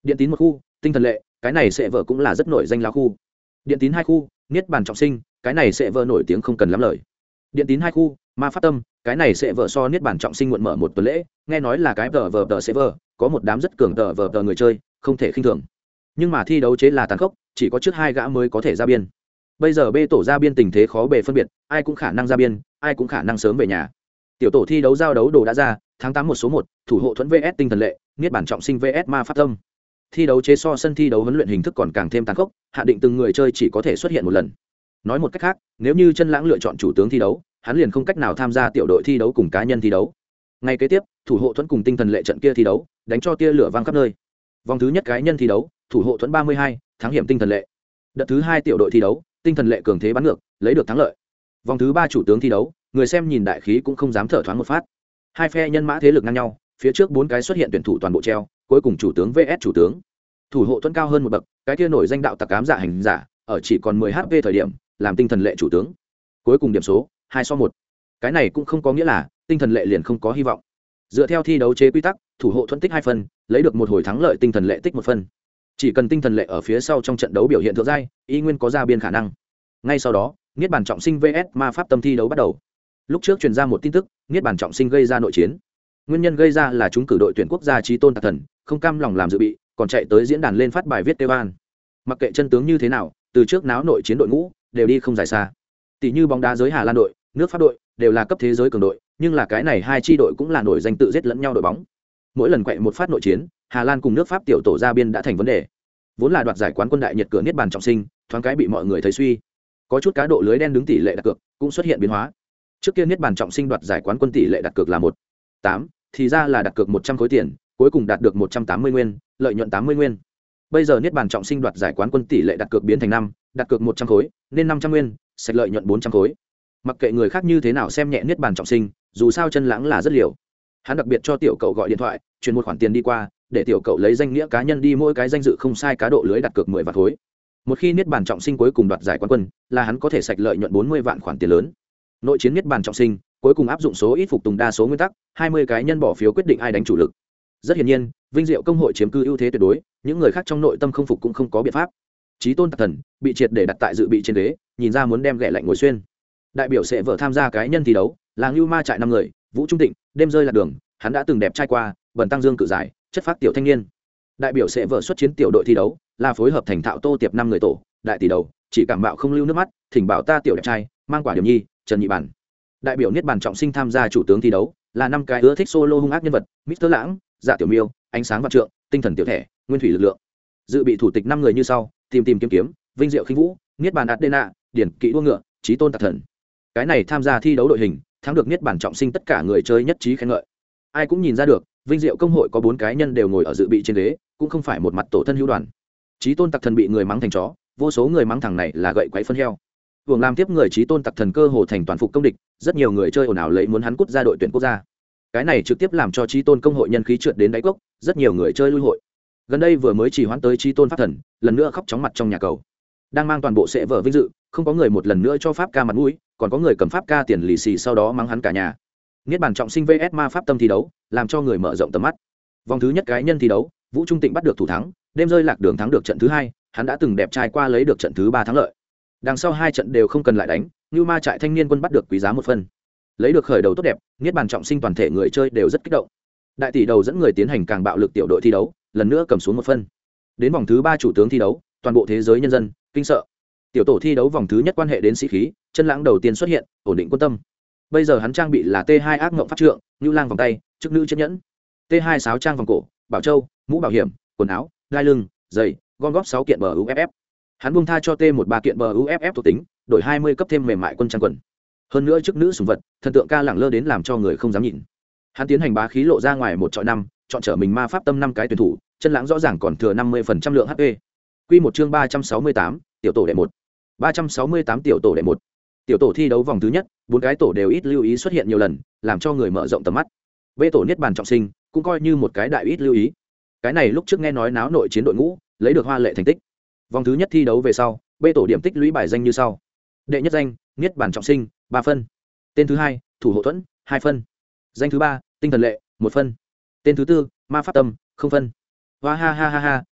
Điện tín một khu, tinh thần lệ, cái này sẽ vợ cũng là rất nổi danh lão khu. Điện tín hai khu, niết bàn trọng sinh, cái này sẽ vợ nổi tiếng không cần lắm lời. Điện tín hai khu, ma pháp tâm, cái này sẽ vợ so niết bàn trọng sinh muộn mở một tuần lễ, nghe nói là cái tờ vờ tờ sẽ vợ, có một đám rất cường tờ vờ tờ người chơi, không thể khinh thường. Nhưng mà thi đấu chế là tàn khốc, chỉ có trước hai gã mới có thể ra biên. Bây giờ B tổ ra biên tình thế khó bề phân biệt, ai cũng khả năng ra biên, ai cũng khả năng sớm về nhà. Tiểu tổ thi đấu giao đấu đồ đã ra, tháng tám một số một, thủ hộ thuẫn vs tinh thần lệ, niết bản trọng sinh vs ma pháp tâm. Thi đấu chế so sân thi đấu huấn luyện hình thức còn càng thêm tàn khốc, hạn định từng người chơi chỉ có thể xuất hiện một lần. Nói một cách khác, nếu như Chân Lãng lựa chọn chủ tướng thi đấu, hắn liền không cách nào tham gia tiểu đội thi đấu cùng cá nhân thi đấu. Ngay kế tiếp, thủ hộ thuẫn cùng tinh thần lệ trận kia thi đấu, đánh cho tia lửa vang khắp nơi. Vòng thứ nhất cá nhân thi đấu, thủ hộ thuẫn ba mươi hai, thắng hiểm tinh thần lệ. Đợt thứ hai tiểu đội thi đấu, tinh thần lệ cường thế bắn ngược, lấy được thắng lợi. Vòng thứ ba chủ tướng thi đấu, người xem nhìn đại khí cũng không dám thở thoáng một phát. Hai phe nhân mã thế lực ngang nhau, phía trước bốn cái xuất hiện tuyển thủ toàn bộ treo, cuối cùng chủ tướng vs chủ tướng. Thủ hộ thuẫn cao hơn một bậc, cái kia nổi danh đạo tặc ám dạ hành giả, ở chỉ còn mười hát pê thời điểm, làm tinh thần lệ chủ tướng. Cuối cùng điểm số hai so một. Cái này cũng không có nghĩa là tinh thần lệ liền không có hy vọng. Dựa theo thi đấu chế quy tắc, thủ hộ thuẫn tích hai phân, lấy được một hồi thắng lợi tinh thần lệ tích một phân. Chỉ cần tinh thần lệ ở phía sau trong trận đấu biểu hiện thượng giai, y nguyên có ra biên khả năng. Ngay sau đó, niết bàn trọng sinh vs ma pháp tâm thi đấu bắt đầu. Lúc trước truyền ra một tin tức, niết bàn trọng sinh gây ra nội chiến. Nguyên nhân gây ra là chúng cử đội tuyển quốc gia Chí Tôn Tạc Thần, không cam lòng làm dự bị, còn chạy tới diễn đàn lên phát bài viết kêu an. Mặc kệ chân tướng như thế nào, từ trước náo nội chiến đội ngũ đều đi không dài xa. Tỷ như bóng đá giới Hà Lan đội, nước Pháp đội đều là cấp thế giới cường đội, nhưng là cái này hai chi đội cũng là nổi danh tự giết lẫn nhau đội bóng. Mỗi lần quậy một phát nội chiến, Hà Lan cùng nước Pháp tiểu tổ ra biên đã thành vấn đề. Vốn là đoạt giải quán quân đại nhiệt cửa niết bàn trọng sinh, thoáng cái bị mọi người thấy suy. Có chút cá độ lưới đen đứng tỷ lệ đặt cược cũng xuất hiện biến hóa. Trước kia niết bàn trọng sinh đoạt giải quán quân tỷ lệ đặt cược là một tám, thì ra là đặt cược một trăm khối tiền, cuối cùng đạt được một trăm tám mươi nguyên, lợi nhuận tám mươi nguyên. Bây giờ niết bàn trọng sinh đoạt giải quán quân tỷ lệ đặt cược biến thành năm, đặt cược một trăm khối, nên năm trăm nguyên, sạch lợi nhuận bốn trăm khối. Mặc kệ người khác như thế nào xem nhẹ niết bàn trọng sinh, dù sao Chân Lãng là rất liều. Hắn đặc biệt cho tiểu cậu gọi điện thoại, chuyển một khoản tiền đi qua, để tiểu cậu lấy danh nghĩa cá nhân đi mỗi cái danh dự không sai cá độ lưới đặt cược mười vạn khối. Một khi niết bàn trọng sinh cuối cùng đoạt giải quán quân, là hắn có thể sạch lợi nhuận bốn mươi vạn khoản tiền lớn. Nội chiến niết bàn trọng sinh, cuối cùng áp dụng số ít phục tùng đa số nguyên tắc, hai mươi cái nhân bỏ phiếu quyết định ai đánh chủ lực. Rất hiển nhiên, Vinh Diệu công hội chiếm cư ưu thế tuyệt đối, những người khác trong nội tâm không phục cũng không có biện pháp. Chí Tôn Tạc Thần bị triệt để đặt tại dự bị trên ghế, nhìn ra muốn đem ghẻ lạnh ngồi xuyên. Đại biểu sẽ vợ tham gia cái nhân thi đấu, là Ngưu Ma trại năm người, Vũ Trung Tịnh, đêm rơi lạc đường, hắn đã từng đẹp trai qua, bần tăng dương cự giải, chất phát tiểu thanh niên. Đại biểu sẽ vợ xuất chiến tiểu đội thi đấu, là phối hợp thành thạo Tô Tiệp năm người tổ, đại tỷ đầu, chỉ cảm bạo không lưu nước mắt, thỉnh bảo ta tiểu đẹp trai, mang quả điểm nhi, Trần Nhị Bản. Đại biểu niết bàn trọng sinh tham gia chủ tướng thi đấu, là năm cái ưa thích solo hung ác nhân vật, mít tơ Lãng, Dạ Tiểu Miêu, ánh sáng vạn trượng, tinh thần tiểu thẻ, nguyên thủy lực lượng. Dự bị thủ tịch năm người như sau: tìm tìm kiếm kiếm, Vinh Diệu khinh vũ, niết bàn Adena, điển kỵ đua ngựa, Chí Tôn Tạc Thần. Cái này tham gia thi đấu đội hình, thắng được niết bàn trọng sinh tất cả người chơi nhất trí khen ngợi. Ai cũng nhìn ra được, Vinh Diệu công hội có bốn cái nhân đều ngồi ở dự bị trên ghế, cũng không phải một mặt tổ thân hữu đoàn. Chí Tôn Tạc Thần bị người mắng thành chó, vô số người mắng thằng này là gậy quấy phân heo. Vương làm tiếp người Chí Tôn Tạc Thần cơ hồ thành toàn phục công địch, rất nhiều người chơi ồn ào lấy muốn hắn cút ra đội tuyển quốc gia. Cái này trực tiếp làm cho Chí Tôn công hội nhân khí trượt đến đáy cốc, rất nhiều người chơi lui hội. Gần đây vừa mới chỉ hoãn tới Chí Tôn Pháp Thần, lần nữa khóc chóng mặt trong nhà cầu. Đang mang toàn bộ sẽ vở vinh dự, không có người một lần nữa cho Pháp ca mặt mũi, còn có người cầm Pháp ca tiền lì xì sau đó mắng hắn cả nhà. Niết bàn trọng sinh vs ma pháp tâm thi đấu, làm cho người mở rộng tầm mắt. Vòng thứ nhất cái nhân thi đấu, Vũ Trung Tịnh bắt được thủ thắng, đêm rơi lạc đường thắng được trận thứ hai, hắn đã từng đẹp trai qua lấy được trận thứ ba thắng lợi. Đằng sau hai trận đều không cần lại đánh, Như Ma trại thanh niên quân bắt được quý giá một phân, lấy được khởi đầu tốt đẹp. Niết bàn trọng sinh toàn thể người chơi đều rất kích động. Đại tỷ đầu dẫn người tiến hành càng bạo lực tiểu đội thi đấu, lần nữa cầm xuống một phân. Đến vòng thứ ba chủ tướng thi đấu, toàn bộ thế giới nhân dân kinh sợ. Tiểu tổ thi đấu vòng thứ nhất quan hệ đến sĩ khí, Chân Lãng đầu tiên xuất hiện, ổn định quân tâm. Bây giờ hắn trang bị là T hai ác ngộng pháp trượng, Nưu Lang vòng tay, chức nữ chiếc nhẫn, T hai sáo trang vòng cổ, bảo châu, mũ bảo hiểm, quần áo, đai lưng, giày, gom góp sáu kiện bờ u ép ép. Hắn buông tha cho T một ba kiện bờ u ép ép thuộc tính, đổi hai mươi cấp thêm mềm mại quân trang quần. Hơn nữa chức nữ sủng vật, thần tượng ca lẳng lơ đến làm cho người không dám nhìn. Hắn tiến hành bá khí lộ ra ngoài một chọi năm, chọn trở mình ma pháp tâm năm cái tuyển thủ, Chân Lãng rõ ràng còn thừa năm mươi phần trăm lượng hát pê. Quy một chương ba trăm sáu mươi tám, tiểu tổ đệ một. ba trăm sáu mươi tám tiểu tổ đệ một. Tiểu tổ thi đấu vòng thứ nhất, bốn cái tổ đều ít lưu ý xuất hiện nhiều lần, làm cho người mở rộng tầm mắt. B tổ niết bàn trọng sinh, cũng coi như một cái đại ít lưu ý. Cái này lúc trước nghe nói náo nội chiến đội ngũ, lấy được hoa lệ thành tích. Vòng thứ nhất thi đấu về sau, B tổ điểm tích lũy bài danh như sau: đệ nhất danh, niết bàn trọng sinh, ba phân; tên thứ hai, thủ hộ thuẫn, hai phân; danh thứ ba, tinh thần lệ, một phân; tên thứ tư, ma pháp tâm, không phân. Hoa ha ha ha ha,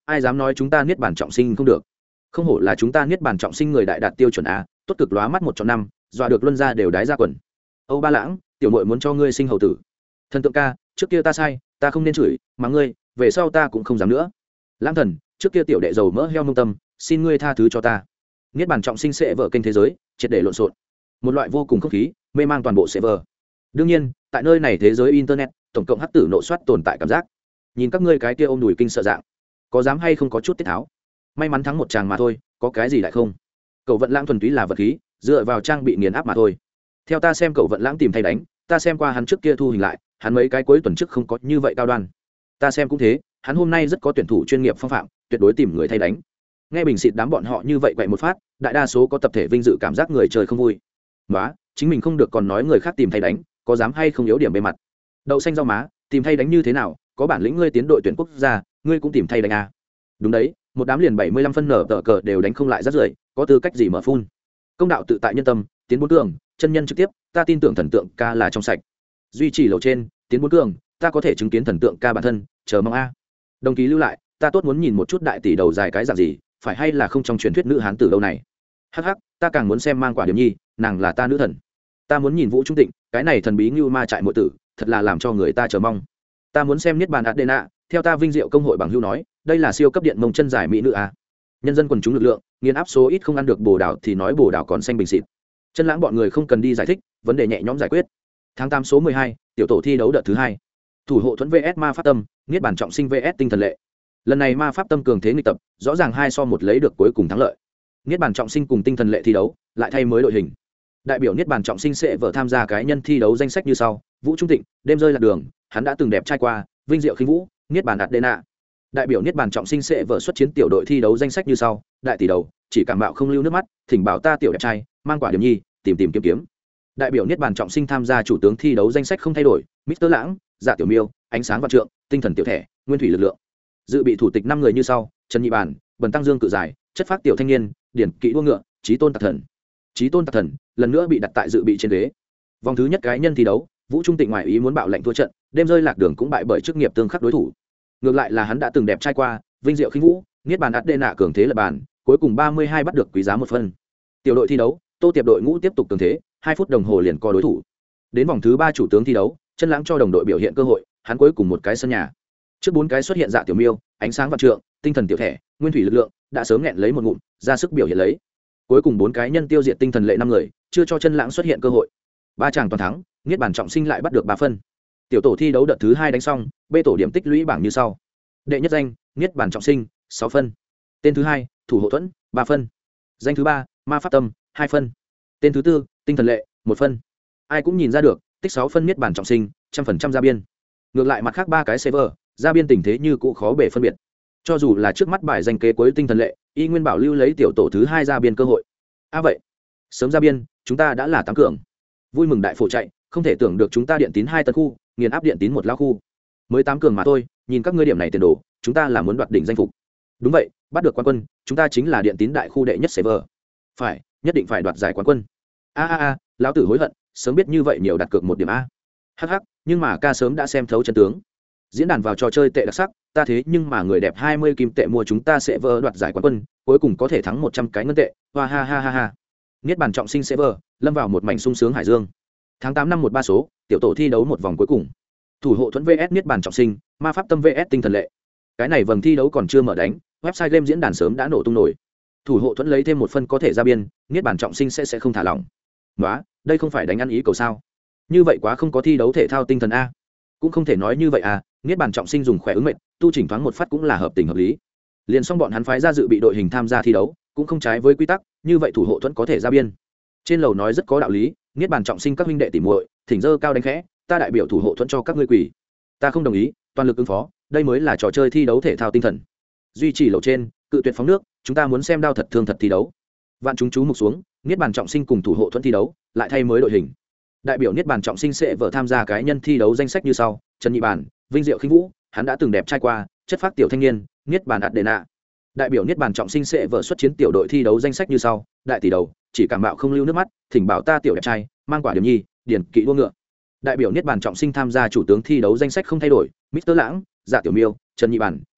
ai dám nói chúng ta niết bàn trọng sinh không được. Không hổ là chúng ta niết bàn trọng sinh người đại đạt tiêu chuẩn a, tốt cực lóa mắt một chọn năm, dọa được luân ra đều đái ra quần. Âu Ba Lãng, tiểu muội muốn cho ngươi sinh hầu tử. Thần tượng ca, trước kia ta sai, ta không nên chửi mà ngươi, về sau ta cũng không dám nữa. Lãng thần, trước kia tiểu đệ dầu mỡ heo nông tâm, xin ngươi tha thứ cho ta. Niết bàn trọng sinh sẽ vỡ kênh thế giới, triệt để lộn xộn. Một loại vô cùng không khí, mê mang toàn bộ sẽ vỡ. Đương nhiên, tại nơi này thế giới internet, tổng cộng hắc tử nộ soát tồn tại cảm giác. Nhìn các ngươi cái kia ôm đùi kinh sợ dạng, có dám hay không có chút tiết tháo. May mắn thắng một chàng mà thôi, có cái gì lại không. Cậu vận lãng thuần túy là vật khí, dựa vào trang bị nghiền áp mà thôi. Theo ta xem cậu vận lãng tìm thay đánh, ta xem qua hắn trước kia thu hình lại, hắn mấy cái cuối tuần trước không có như vậy cao đoan. Ta xem cũng thế, hắn hôm nay rất có tuyển thủ chuyên nghiệp phong phạm, tuyệt đối tìm người thay đánh. Nghe bình xịt đám bọn họ như vậy quậy một phát, đại đa số có tập thể vinh dự cảm giác người chơi không vui. Nóa, chính mình không được còn nói người khác tìm thay đánh, có dám hay không yếu điểm bề mặt. Đậu xanh rau má, tìm thay đánh như thế nào, có bản lĩnh ngươi tiến đội tuyển quốc gia, ngươi cũng tìm thay đánh à. Đúng đấy, một đám liền bảy mươi lăm phân nở tờ cờ đều đánh không lại rất rưởi, có tư cách gì mở phun. Công đạo tự tại nhân tâm, tiến bốn cường, chân nhân trực tiếp, ta tin tưởng thần tượng ca là trong sạch. Duy trì lầu trên, tiến bốn cường, ta có thể chứng kiến thần tượng ca bản thân, chờ mong a. Đồng ký lưu lại, ta tốt muốn nhìn một chút đại tỷ đầu dài cái dạng gì, phải hay là không trong truyền thuyết nữ hán tử đâu này. Hắc hắc, ta càng muốn xem mang quả điểm nhi, nàng là ta nữ thần. Ta muốn nhìn Vũ Trung Tịnh, cái này thần bí như ma trại muội tử, thật là làm cho người ta chờ mong. Ta muốn xem niết bàn Adena, theo ta vinh diệu công hội bằng hữu nói, đây là siêu cấp điện mông chân dài mỹ nữ a. Nhân dân quần chúng lực lượng, nghiền áp số ít không ăn được bồ đào thì nói bồ đào còn xanh bình xịt. Chân lãng bọn người không cần đi giải thích, vấn đề nhẹ nhõm giải quyết. Tháng tám số mười hai, tiểu tổ thi đấu đợt thứ hai. Thủ hộ thuẫn vs ma pháp tâm, niết bàn trọng sinh vs tinh thần lệ. Lần này ma pháp tâm cường thế nghịch tập, rõ ràng hai so một lấy được cuối cùng thắng lợi. Niết bàn trọng sinh cùng tinh thần lệ thi đấu, lại thay mới đội hình. Đại biểu niết bàn trọng sinh sẽ vợ tham gia cái nhân thi đấu danh sách như sau: Vũ Trung Tịnh, đêm rơi lạc đường, hắn đã từng đẹp trai qua, vinh diệu khinh vũ, niết bàn Adena. Đại biểu niết bàn trọng sinh sẽ vợ xuất chiến tiểu đội thi đấu danh sách như sau: đại tỷ đầu, chỉ cảm bạo không lưu nước mắt, thỉnh bảo ta tiểu đẹp trai, mang quả điểm nhi, tìm tìm kiếm kiếm. Đại biểu niết bàn trọng sinh tham gia chủ tướng thi đấu danh sách không thay đổi: mít tơ Lãng, Dạ Tiểu Miêu, ánh sáng vạn trượng, tinh thần tiểu thẻ, nguyên thủy lực lượng. Dự bị thủ tịch năm người như sau: Trần Nhị Bàn, Bần Tăng Dương cự giải, chất phác tiểu thanh niên, điển kỵ đua ngựa, chí tôn tạc thần. Chí tôn tạc thần lần nữa bị đặt tại dự bị trên ghế. Vòng thứ nhất cái nhân thi đấu, Vũ Trung Tịnh ngoại ý muốn bạo lệnh thua trận, đêm rơi lạc đường cũng bại bởi chức nghiệp tương khắc đối thủ. Ngược lại là hắn đã từng đẹp trai qua, vinh diệu khinh vũ, niết bàn Adena cường thế lập bàn, cuối cùng ba mươi hai bắt được quý giá một phân. Tiểu đội thi đấu, Tô Tiệp đội ngũ tiếp tục cường thế, hai phút đồng hồ liền có đối thủ. Đến vòng thứ ba chủ tướng thi đấu, Chân Lãng cho đồng đội biểu hiện cơ hội, hắn cuối cùng một cái sân nhà. Trước bốn cái xuất hiện Dạ Tiểu Miêu, ánh sáng vạn trượng, tinh thần tiểu thẻ, nguyên thủy lực lượng, đã sớm nghẹn lấy một ngụm, ra sức biểu hiện lấy. Cuối cùng bốn cái nhân tiêu diệt tinh thần lệ năm người, chưa cho Chân Lãng xuất hiện cơ hội. Ba chàng toàn thắng, niết bàn trọng sinh lại bắt được ba phân. Tiểu tổ thi đấu đợt thứ hai đánh xong, B tổ điểm tích lũy bảng như sau: đệ nhất danh, niết bàn trọng sinh, sáu phân. Tên thứ hai, thủ hộ thuẫn, ba phân. Danh thứ ba, ma pháp tâm, hai phân. Tên thứ tư, tinh thần lệ, một phân. Ai cũng nhìn ra được, tích sáu phân niết bàn trọng sinh, trăm phần trăm ra biên. Ngược lại mặt khác ba cái server, ra biên tình thế như cũ khó bể phân biệt. Cho dù là trước mắt bài danh kế cuối tinh thần lệ, y nguyên bảo lưu lấy tiểu tổ thứ hai ra biên cơ hội. À vậy, sớm ra biên, chúng ta đã là tám cường. Vui mừng đại phổ chạy, không thể tưởng được chúng ta điện tín hai tân khu, nghiền áp điện tín một lao khu. Mới tám cường mà thôi, nhìn các ngươi điểm này tiền đồ, chúng ta là muốn đoạt đỉnh danh phục. Đúng vậy, bắt được quán quân, chúng ta chính là điện tín đại khu đệ nhất server. Phải, nhất định phải đoạt giải quán quân. A a a, lão tử hối hận, sớm biết như vậy nhiều đặt cược một điểm a. Hắc hắc, nhưng mà ca sớm đã xem thấu chân tướng. Diễn đàn vào trò chơi tệ đặc sắc, ta thế nhưng mà người đẹp hai mươi kim tệ mua chúng ta sẽ vơ đoạt giải quán quân, cuối cùng có thể thắng một trăm cái ngân tệ. Hoa ha ha ha ha. Niết bàn trọng sinh sẽ vơ, lâm vào một mảnh sung sướng hải dương. Tháng tám năm một ba số, tiểu tổ thi đấu một vòng cuối cùng. Thủ hộ thuẫn vs niết bàn trọng sinh, ma pháp tâm vs tinh thần lệ. Cái này vòng thi đấu còn chưa mở đánh, website game diễn đàn sớm đã nổ tung nổi. Thủ hộ thuẫn lấy thêm một phân có thể ra biên, niết bàn trọng sinh sẽ sẽ không thả lỏng. Nóa, đây không phải đánh ăn ý cầu sao? Như vậy quá không có thi đấu thể thao tinh thần a. Cũng không thể nói như vậy à, niết bàn trọng sinh dùng khỏe ứng mệnh, tu chỉnh thoáng một phát cũng là hợp tình hợp lý. Liền xong bọn hắn phái ra dự bị đội hình tham gia thi đấu, cũng không trái với quy tắc, như vậy thủ hộ thuẫn có thể ra biên. Trên lầu nói rất có đạo lý, niết bàn trọng sinh các huynh đệ tỉ muội, thỉnh dơ cao đánh khẽ, ta đại biểu thủ hộ thuẫn cho các ngươi quỷ. Ta không đồng ý, toàn lực ứng phó, đây mới là trò chơi thi đấu thể thao tinh thần. Duy trì lầu trên, cự tuyệt phóng nước, chúng ta muốn xem đao thật thương thật thi đấu. Vạn chúng chú mục xuống, niết bàn trọng sinh cùng thủ hộ thuẫn thi đấu, lại thay mới đội hình. Đại biểu niết bàn trọng sinh sẽ vợ tham gia cái nhân thi đấu danh sách như sau: Trần Nhị Bàn, vinh diệu khinh vũ, hắn đã từng đẹp trai qua, chất phác tiểu thanh niên, niết bàn Adena. Đại biểu niết bàn trọng sinh sẽ vợ xuất chiến tiểu đội thi đấu danh sách như sau: đại tỷ đầu, chỉ cảm bạo không lưu nước mắt, thỉnh bảo ta tiểu đẹp trai, mang quả điểm nhi, điển kỵ đua ngựa. Đại biểu niết bàn trọng sinh tham gia chủ tướng thi đấu danh sách không thay đổi: mít tơ Lãng, Dạ Tiểu Miêu, Trần Nhị Bàn,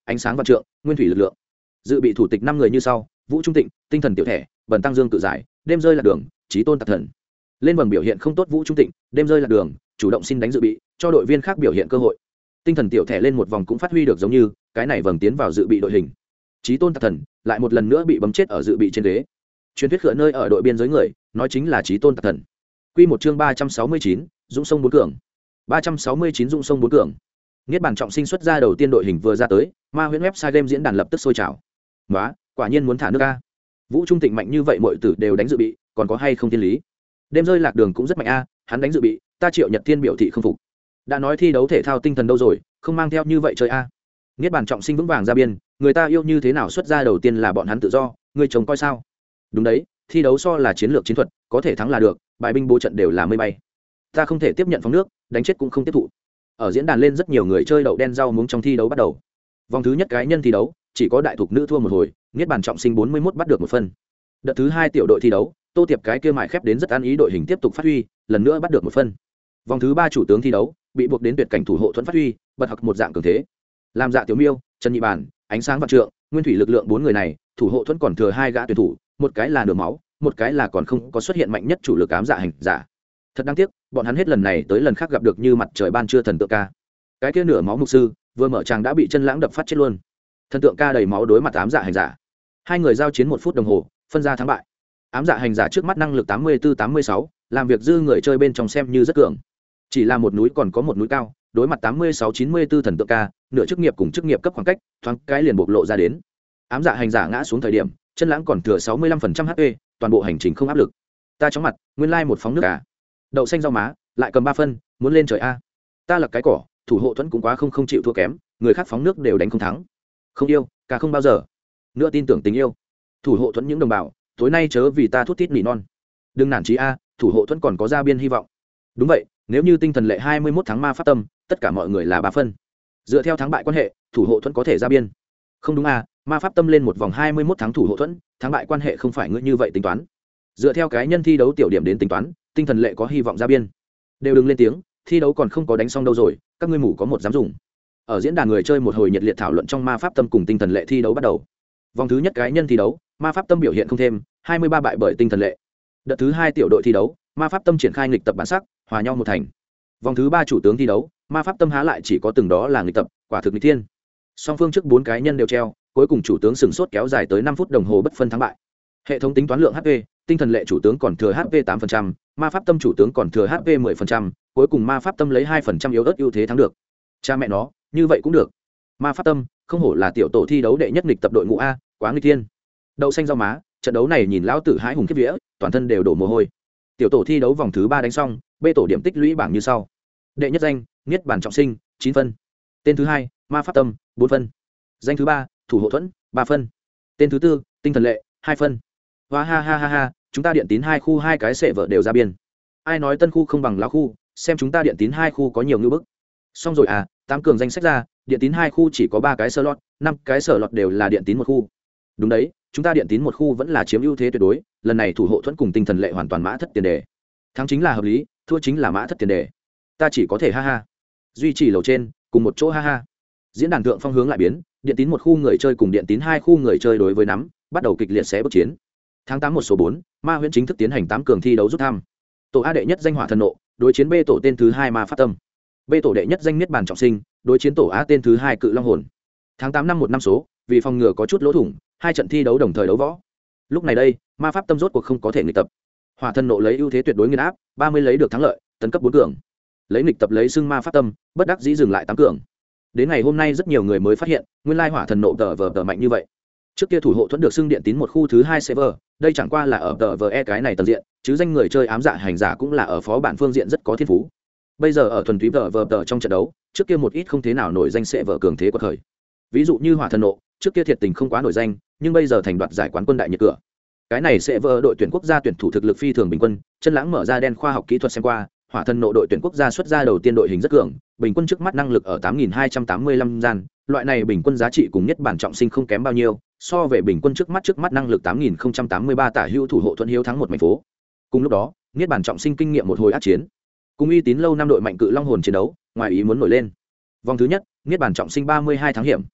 ánh sáng vạn trượng, nguyên thủy lực lượng. Dự bị thủ tịch năm người như sau: Vũ Trung Tịnh, tinh thần tiểu thể, Bần Tăng Dương tự giải, đêm rơi lạc đường, Chí Tôn Tạc Thần. Lên vầng biểu hiện không tốt Vũ Trung Tịnh, đêm rơi lạc đường, chủ động xin đánh dự bị, cho đội viên khác biểu hiện cơ hội. Tinh thần tiểu thể lên một vòng cũng phát huy được giống như cái này vầng tiến vào dự bị đội hình. Chí Tôn Tạc Thần lại một lần nữa bị bấm chết ở dự bị trên ghế. Truyền thuyết khựa nơi ở đội biên giới người, nói chính là Chí Tôn Tạc Thần. Quy một chương ba trăm sáu mươi chín, Dũng sông bốn cường. ba trăm sáu mươi chín Dũng sông bốn cường. Niết bàn trọng sinh xuất ra đầu tiên đội hình vừa ra tới, Ma Huyễn website game diễn đàn lập tức sôi trào. "Nóa, quả nhiên muốn thả nước a. Vũ Trung Tịnh mạnh như vậy mọi tử đều đánh dự bị, còn có hay không thiên lý? Đêm rơi lạc đường cũng rất mạnh a, hắn đánh dự bị, ta Triệu Nhật Thiên biểu thị không phục. Đã nói thi đấu thể thao tinh thần đâu rồi, không mang theo như vậy chơi a." Niết bàn trọng sinh vững vàng ra biên, người ta yêu như thế nào xuất ra đầu tiên là bọn hắn tự do, người chồng coi sao? Đúng đấy, thi đấu so là chiến lược chiến thuật, có thể thắng là được, bài binh bố trận đều là mây bay. Ta không thể tiếp nhận phóng nước, đánh chết cũng không tiếp thụ. Ở diễn đàn lên rất nhiều người chơi đậu đen rau muống trong thi đấu bắt đầu. Vòng thứ nhất cái nhân thi đấu, chỉ có đại thục nữ thua một hồi, Niết bàn trọng sinh bốn mươi mốt bắt được một phân. Đợt thứ hai tiểu đội thi đấu, Tô Tiệp cái kia mại khép đến rất ăn ý đội hình tiếp tục phát huy, lần nữa bắt được một phân. Vòng thứ ba chủ tướng thi đấu, bị buộc đến tuyệt cảnh thủ hộ thuẫn phát huy, bật học một dạng cường thế. Làm dạ tiểu miêu, Trần Nhị Bản, ánh sáng vạn trượng, nguyên thủy lực lượng bốn người này, thủ hộ thuẫn còn thừa hai gã tuyển thủ, một cái là nửa máu, một cái là còn không có xuất hiện mạnh nhất chủ lực ám dạ hành giả. Thật đáng tiếc, bọn hắn hết lần này tới lần khác gặp được như mặt trời ban trưa thần tượng ca. Cái kia nửa máu mục sư, vừa mở tràng đã bị chân lãng đập phát chết luôn. Thần tượng ca đầy máu đối mặt ám dạ hành giả. Hai người giao chiến một phút đồng hồ, phân ra thắng bại. Ám dạ hành giả trước mắt năng lực tám mươi tư tám mươi sáu, làm việc dư người chơi bên trong xem như rất cường. Chỉ là một núi còn có một núi cao, đối mặt tám mươi sáu chín mươi tư thần tượng ca, nửa chức nghiệp cùng chức nghiệp cấp khoảng cách, thoáng cái liền bộc lộ ra đến. Ám dạ hành giả ngã xuống thời điểm, chân lãng còn thừa sáu mươi lăm phần trăm hát pê, toàn bộ hành trình không áp lực. Ta chóng mặt, nguyên lai một phóng nước cả. Đậu xanh rau má, lại cầm ba phân, muốn lên trời a. Ta là cái cỏ, thủ hộ thuẫn cũng quá không không chịu thua kém, người khác phóng nước đều đánh không thắng. Không yêu, cả không bao giờ. Nữa tin tưởng tình yêu. Thủ hộ thuẫn những đồng bào, tối nay chớ vì ta thút thít nỉ non. Đừng nản chí a, thủ hộ thuẫn còn có ra biên hy vọng. Đúng vậy, nếu như tinh thần lệ hai mươi mốt tháng ma pháp tâm, tất cả mọi người là ba phân. Dựa theo thắng bại quan hệ, thủ hộ thuẫn có thể ra biên. Không đúng a, ma pháp tâm lên một vòng hai mươi mốt tháng thủ hộ thuẫn, thắng bại quan hệ không phải ngươi như vậy tính toán. Dựa theo cái nhân thi đấu tiểu điểm đến tính toán, tinh thần lệ có hy vọng ra biên. Đều đừng lên tiếng, thi đấu còn không có đánh xong đâu rồi, các ngươi mủ có một dám dùng. Ở diễn đàn người chơi một hồi nhiệt liệt thảo luận trong ma pháp tâm cùng tinh thần lệ thi đấu bắt đầu. Vòng thứ nhất cái nhân thi đấu, ma pháp tâm biểu hiện không thêm, hai mươi ba bại bởi tinh thần lệ. Đợt thứ hai tiểu đội thi đấu, ma pháp tâm triển khai nghịch tập bản sắc, hòa nhau một thành. Vòng thứ ba chủ tướng thi đấu, ma pháp tâm há lại chỉ có từng đó là nghịch tập, quả thực nghịch thiên. Song phương trước bốn cái nhân đều treo, cuối cùng chủ tướng sừng sốt kéo dài tới năm phút đồng hồ bất phân thắng bại. Hệ thống tính toán lượng hát pê, tinh thần lệ chủ tướng còn thừa hát pê tám phần trăm, ma pháp tâm chủ tướng còn thừa hát pê mười phần trăm, cuối cùng ma pháp tâm lấy hai phần trăm yếu ớt ưu thế thắng được. Cha mẹ nó, như vậy cũng được. Ma pháp tâm, không hổ là tiểu tổ thi đấu đệ nhất nghịch tập đội ngũ a, quá nghịch thiên. Đậu xanh rau má, trận đấu này nhìn lão tử hãi hùng kiếp vía, toàn thân đều đổ mồ hôi. Tiểu tổ thi đấu vòng thứ ba đánh xong, B tổ điểm tích lũy bảng như sau. Đệ nhất danh, Niết bàn trọng sinh, chín phân. Tên thứ hai, ma pháp tâm, bốn phân. Danh thứ ba, thủ hộ thuẫn, ba phân. Tên thứ tư, tinh thần lệ, hai phân. Hoa ha ha ha ha, chúng ta điện tín hai khu hai cái sệ vợ đều ra biên. Ai nói tân khu không bằng lão khu, xem chúng ta điện tín hai khu có nhiều ngư bức. Xong rồi à, tám cường danh sách ra, điện tín hai khu chỉ có ba cái sơ lọt, năm cái sở lọt đều là điện tín một khu. Đúng đấy, chúng ta điện tín một khu vẫn là chiếm ưu thế tuyệt đối, lần này thủ hộ thuẫn cùng tinh thần lệ hoàn toàn mã thất tiền đề. Thắng chính là hợp lý, thua chính là mã thất tiền đề. Ta chỉ có thể ha ha. Duy trì lầu trên, cùng một chỗ ha ha. Diễn đàn thượng phong hướng lại biến, điện tín một khu người chơi cùng điện tín hai khu người chơi đối với nắm, bắt đầu kịch liệt xé bước chiến. Tháng tám một số bốn, Ma Huyễn chính thức tiến hành tám cường thi đấu rút thăm. Tổ A đệ nhất danh Hỏa Thần Nộ, đối chiến B tổ tên thứ hai Ma Pháp Tâm. B tổ đệ nhất danh Niết bàn trọng sinh, đối chiến tổ A tên thứ hai Cự Long Hồn. Tháng tám năm một năm số, vì phòng ngừa có chút lỗ thủng, hai trận thi đấu đồng thời đấu võ. Lúc này đây, Ma Pháp Tâm rốt cuộc không có thể nghịch tập. Hỏa Thần Nộ lấy ưu thế tuyệt đối nghiền áp, ba mươi lấy được thắng lợi, tấn cấp bốn cường. Lấy nghịch tập lấy xưng Ma Pháp Tâm, bất đắc dĩ dừng lại tám cường. Đến ngày hôm nay rất nhiều người mới phát hiện, nguyên lai Hỏa Thần Nộ tờ vờ tờ mạnh như vậy. Trước kia thủ hộ thuẫn được xưng điện tín một khu thứ hai server, đây chẳng qua là ở tờ vờ e cái này tầng diện, chứ danh người chơi ám dạ hành giả cũng là ở phó bản phương diện rất có thiên phú. Bây giờ ở thuần túy tờ vờ tờ trong trận đấu, trước kia một ít không thế nào nổi danh server cường thế quật khởi. Ví dụ như Hỏa Thần Nộ, trước kia thiệt tình không quá nổi danh, nhưng bây giờ thành đoạt giải quán quân đại nhiệt cửa. Cái này server đội tuyển quốc gia tuyển thủ thực lực phi thường bình quân, chân lãng mở ra đen khoa học kỹ thuật xem qua, Hỏa Thần Nộ đội tuyển quốc gia xuất ra đầu tiên đội hình rất cường, bình quân trước mắt năng lực ở tám nghìn hai trăm tám mươi lăm gian, loại này bình quân giá trị cùng nhất bản trọng sinh không kém bao nhiêu, so về bình quân trước mắt trước mắt năng lực tám nghìn không trăm tám mươi ba tả hữu thủ hộ thuận hiếu thắng một mảnh phố. Cùng lúc đó, nhất bản trọng sinh kinh nghiệm một hồi ác chiến, cùng uy tín lâu năm đội mạnh Cự Long Hồn chiến đấu, ngoài ý muốn nổi lên. Vòng thứ nhất, nhất bản trọng sinh ba mươi hai tháng hiểm.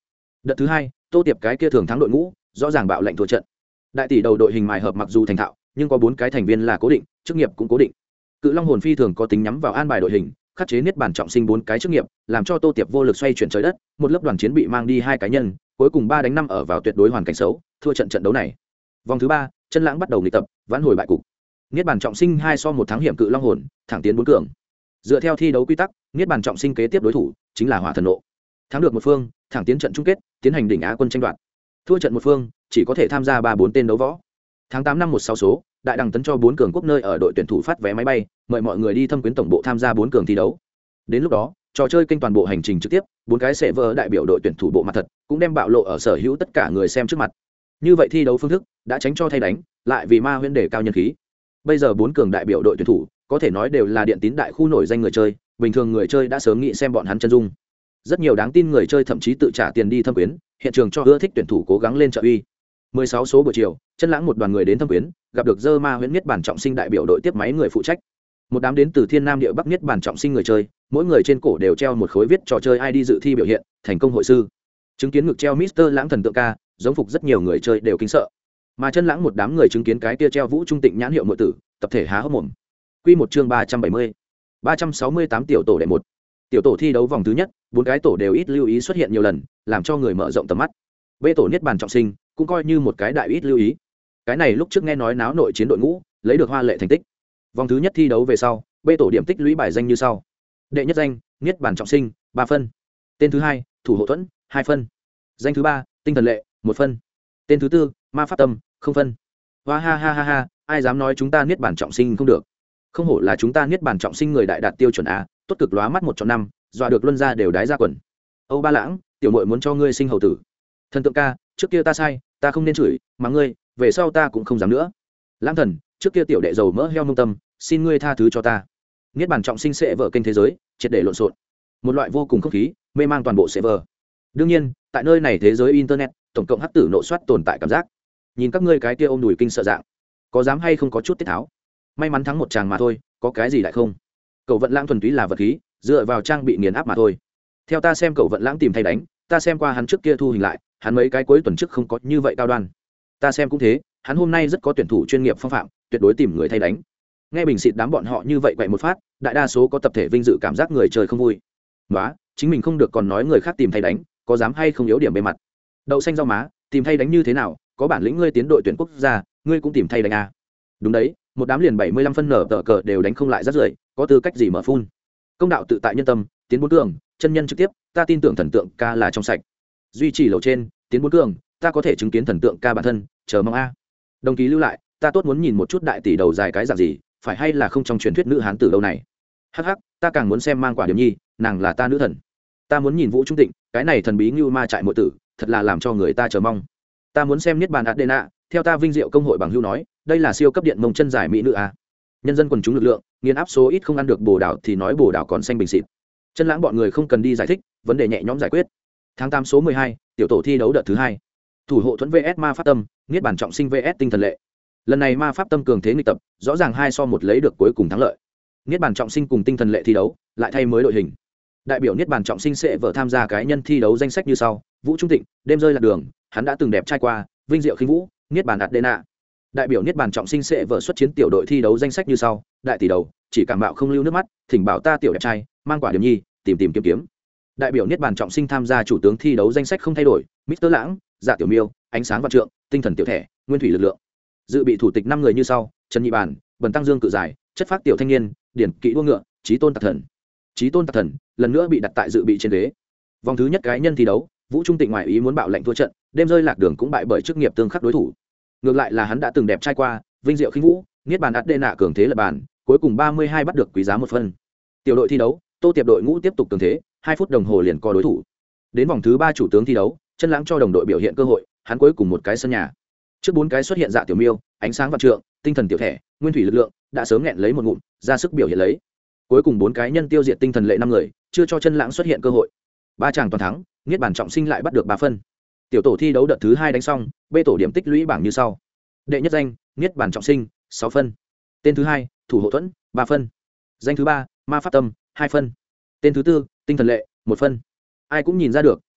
Đợt thứ hai, tô tiệp cái kia thường thắng đội ngũ rõ ràng bạo lệnh thua trận. Đại tỷ đầu đội hình mài hợp mặc dù thành thạo, nhưng có bốn cái thành viên là cố định, chức nghiệp cũng cố định. Cự long hồn phi thường có tính nhắm vào an bài đội hình, khắc chế niết bàn trọng sinh bốn cái chức nghiệp, làm cho tô tiệp vô lực xoay chuyển trời đất. Một lớp đoàn chiến bị mang đi hai cá nhân, cuối cùng ba đánh năm ở vào tuyệt đối hoàn cảnh xấu, thua trận trận đấu này. Vòng thứ ba, chân lãng bắt đầu nghịch tập, vãn hồi bại cục. Niết bàn trọng sinh hai so một thắng hiểm cự long hồn, thẳng tiến bốn cường. Dựa theo thi đấu quy tắc, niết bàn trọng sinh kế tiếp đối thủ chính là hỏa thần nộ. Thắng được một phương, thẳng tiến trận chung kết, tiến hành đỉnh á quân tranh đoạt. Thua trận một phương, chỉ có thể tham gia ba bốn tên đấu võ. Tháng tám năm một sáu số, đại đằng tấn cho bốn cường quốc nơi ở đội tuyển thủ phát vé máy bay, mời mọi người đi thâm quyến tổng bộ tham gia bốn cường thi đấu. Đến lúc đó, trò chơi kênh toàn bộ hành trình trực tiếp, bốn cái sẽ vỡ đại biểu đội tuyển thủ bộ mặt thật, cũng đem bạo lộ ở sở hữu tất cả người xem trước mặt. Như vậy thi đấu phương thức đã tránh cho thay đánh, lại vì ma huyễn đề cao nhân khí. Bây giờ bốn cường đại biểu đội tuyển thủ có thể nói đều là điện tín đại khu nổi danh người chơi, bình thường người chơi đã sớm nghĩ xem bọn hắn chân dung. Rất nhiều đáng tin người chơi thậm chí tự trả tiền đi thâm quyến, hiện trường cho ưa thích tuyển thủ cố gắng lên trợ uy. mười sáu số buổi chiều, chân lãng một đoàn người đến thâm quyến, gặp được dơ ma huyễn niết bản trọng sinh đại biểu đội tiếp máy người phụ trách. Một đám đến từ thiên nam địa bắc niết bản trọng sinh người chơi, mỗi người trên cổ đều treo một khối viết trò chơi i đê dự thi biểu hiện, thành công hội sư. Chứng kiến ngực treo Mister Lãng thần tượng ca, giống phục rất nhiều người chơi đều kinh sợ. Mà chân lãng một đám người chứng kiến cái kia treo vũ trung tịnh nhãn hiệu muội tử, tập thể há hốc mồm. Quy một chương ba trăm bảy mươi. ba trăm sáu mươi tám tiểu tổ đệ một. Tiểu tổ thi đấu vòng thứ nhất, bốn cái tổ đều ít lưu ý xuất hiện nhiều lần, làm cho người mở rộng tầm mắt. B tổ niết bàn trọng sinh, cũng coi như một cái đại ít lưu ý. Cái này lúc trước nghe nói náo nội chiến đội ngũ, lấy được hoa lệ thành tích. Vòng thứ nhất thi đấu về sau, B tổ điểm tích lũy bài danh như sau. Đệ nhất danh, niết bàn trọng sinh, ba phân. Tên thứ hai, thủ hộ thuẫn, hai phân. Danh thứ ba, tinh thần lệ, một phân. Tên thứ tư, ma pháp tâm, không phân. Hoa ha ha ha ha, ai dám nói chúng ta niết bàn trọng sinh không được. Không hổ là chúng ta niết bàn trọng sinh người đại đạt tiêu chuẩn a, tốt cực lóa mắt một trong năm, dọa được luân ra đều đái ra quần. Âu Ba Lãng, tiểu muội muốn cho ngươi sinh hầu tử. Thần tượng ca, trước kia ta sai, ta không nên chửi, mà ngươi, về sau ta cũng không dám nữa. Lãng thần, trước kia tiểu đệ dầu mỡ heo mông tâm, xin ngươi tha thứ cho ta. Niết bàn trọng sinh sẽ vỡ kênh thế giới, triệt để lộn xộn. Một loại vô cùng không khí, mê mang toàn bộ sẽ vỡ. Đương nhiên, tại nơi này thế giới internet, tổng cộng hắc tử nộ soát tồn tại cảm giác. Nhìn các ngươi cái kia ôm đùi kinh sợ dạng, có dám hay không có chút tiết tháo. May mắn thắng một chàng mà thôi, có cái gì lại không. Cậu vận lãng thuần túy là vật khí, dựa vào trang bị nghiền áp mà thôi. Theo ta xem cậu vận lãng tìm thay đánh, ta xem qua hắn trước kia thu hình lại, hắn mấy cái cuối tuần trước không có như vậy cao đoan. Ta xem cũng thế, hắn hôm nay rất có tuyển thủ chuyên nghiệp phong phạm, tuyệt đối tìm người thay đánh. Nghe bình xịt đám bọn họ như vậy quậy một phát, đại đa số có tập thể vinh dự cảm giác người chơi không vui. Nóa, chính mình không được còn nói người khác tìm thay đánh, có dám hay không yếu điểm bề mặt. Đậu xanh rau má, tìm thay đánh như thế nào, có bản lĩnh ngươi tiến đội tuyển quốc gia, ngươi cũng tìm thay đánh à. Đúng đấy, một đám liền bảy mươi lăm phân nở tờ cờ đều đánh không lại rất rưởi, có tư cách gì mở phun. Công đạo tự tại nhân tâm, tiến bốn cường, chân nhân trực tiếp, ta tin tưởng thần tượng ca là trong sạch. Duy trì lầu trên, tiến bốn cường, ta có thể chứng kiến thần tượng ca bản thân, chờ mong a. Đồng ký lưu lại, ta tốt muốn nhìn một chút đại tỷ đầu dài cái dạng gì, phải hay là không trong truyền thuyết nữ hán tử đâu này. Hắc hắc, ta càng muốn xem mang quả điểm nhi, nàng là ta nữ thần. Ta muốn nhìn Vũ Trung Tịnh, cái này thần bí như ma trại muội tử, thật là làm cho người ta chờ mong. Ta muốn xem niết bàn Adena, theo ta vinh diệu công hội bằng hữu nói, đây là siêu cấp điện mông chân dài mỹ nữ a. Nhân dân quần chúng lực lượng, nghiền áp số ít không ăn được bồ đào thì nói bồ đào còn xanh bình xịt. Chân lãng bọn người không cần đi giải thích, vấn đề nhẹ nhõm giải quyết. Tháng tám số mười hai, tiểu tổ thi đấu đợt thứ hai. Thủ hộ thuẫn vs ma pháp tâm, niết bàn trọng sinh vs tinh thần lệ. Lần này ma pháp tâm cường thế nghịch tập, rõ ràng hai so một lấy được cuối cùng thắng lợi. Niết bàn trọng sinh cùng tinh thần lệ thi đấu, lại thay mới đội hình. Đại biểu niết bàn trọng sinh sẽ vợ tham gia cái nhân thi đấu danh sách như sau: Vũ Trung Tịnh, đêm rơi lạc đường, hắn đã từng đẹp trai qua, vinh diệu khinh vũ, niết bàn Adena. Đại biểu niết bàn trọng sinh sẽ vợ xuất chiến tiểu đội thi đấu danh sách như sau: đại tỷ đầu, chỉ cảm bạo không lưu nước mắt, thỉnh bảo ta tiểu đẹp trai, mang quả điểm nhi, tìm tìm kiếm kiếm. Đại biểu niết bàn trọng sinh tham gia chủ tướng thi đấu danh sách không thay đổi: Mister Lãng, Dạ Tiểu Miêu, ánh sáng vạn trượng, tinh thần tiểu thẻ, nguyên thủy lực lượng. Dự bị thủ tịch năm người như sau: Trần Nhị Bàn, Bần Tăng Dương cự giải, chất phác tiểu thanh niên, điển kỵ đua ngựa, chí tôn tạc thần. Chí tôn tạc thần lần nữa bị đặt tại dự bị trên ghế. Vòng thứ nhất cái nhân thi đấu, Vũ Trung Tịnh ngoại ý muốn bạo lệnh thua trận, đêm rơi lạc đường cũng bại bởi chức nghiệp tương khắc đối thủ. Ngược lại là hắn đã từng đẹp trai qua, vinh diệu khinh vũ, niết bàn Adena cường thế lập bàn, cuối cùng ba mươi hai bắt được quý giá một phân. Tiểu đội thi đấu, Tô Tiệp đội ngũ tiếp tục cường thế, hai phút đồng hồ liền có đối thủ. Đến vòng thứ ba chủ tướng thi đấu, chân lãng cho đồng đội biểu hiện cơ hội, hắn cuối cùng một cái sân nhà. Trước bốn cái xuất hiện Dạ Tiểu Miêu, ánh sáng vạn trượng, tinh thần tiểu thẻ, nguyên thủy lực lượng, đã sớm nghẹn lấy một ngụm, ra sức biểu hiện lấy. Cuối cùng bốn cái nhân tiêu diệt tinh thần lệ năm người, chưa cho chân lãng xuất hiện cơ hội. Ba chàng toàn thắng, niết bàn trọng sinh lại bắt được ba phân. Tiểu tổ thi đấu đợt thứ hai đánh xong, B tổ điểm tích lũy bảng như sau: đệ nhất danh, niết bàn trọng sinh, sáu phân. Tên thứ hai, thủ hộ thuẫn, ba phân. Danh thứ ba, ma pháp tâm, hai phân. Tên thứ tư, tinh thần lệ, một phân. Ai cũng nhìn ra được,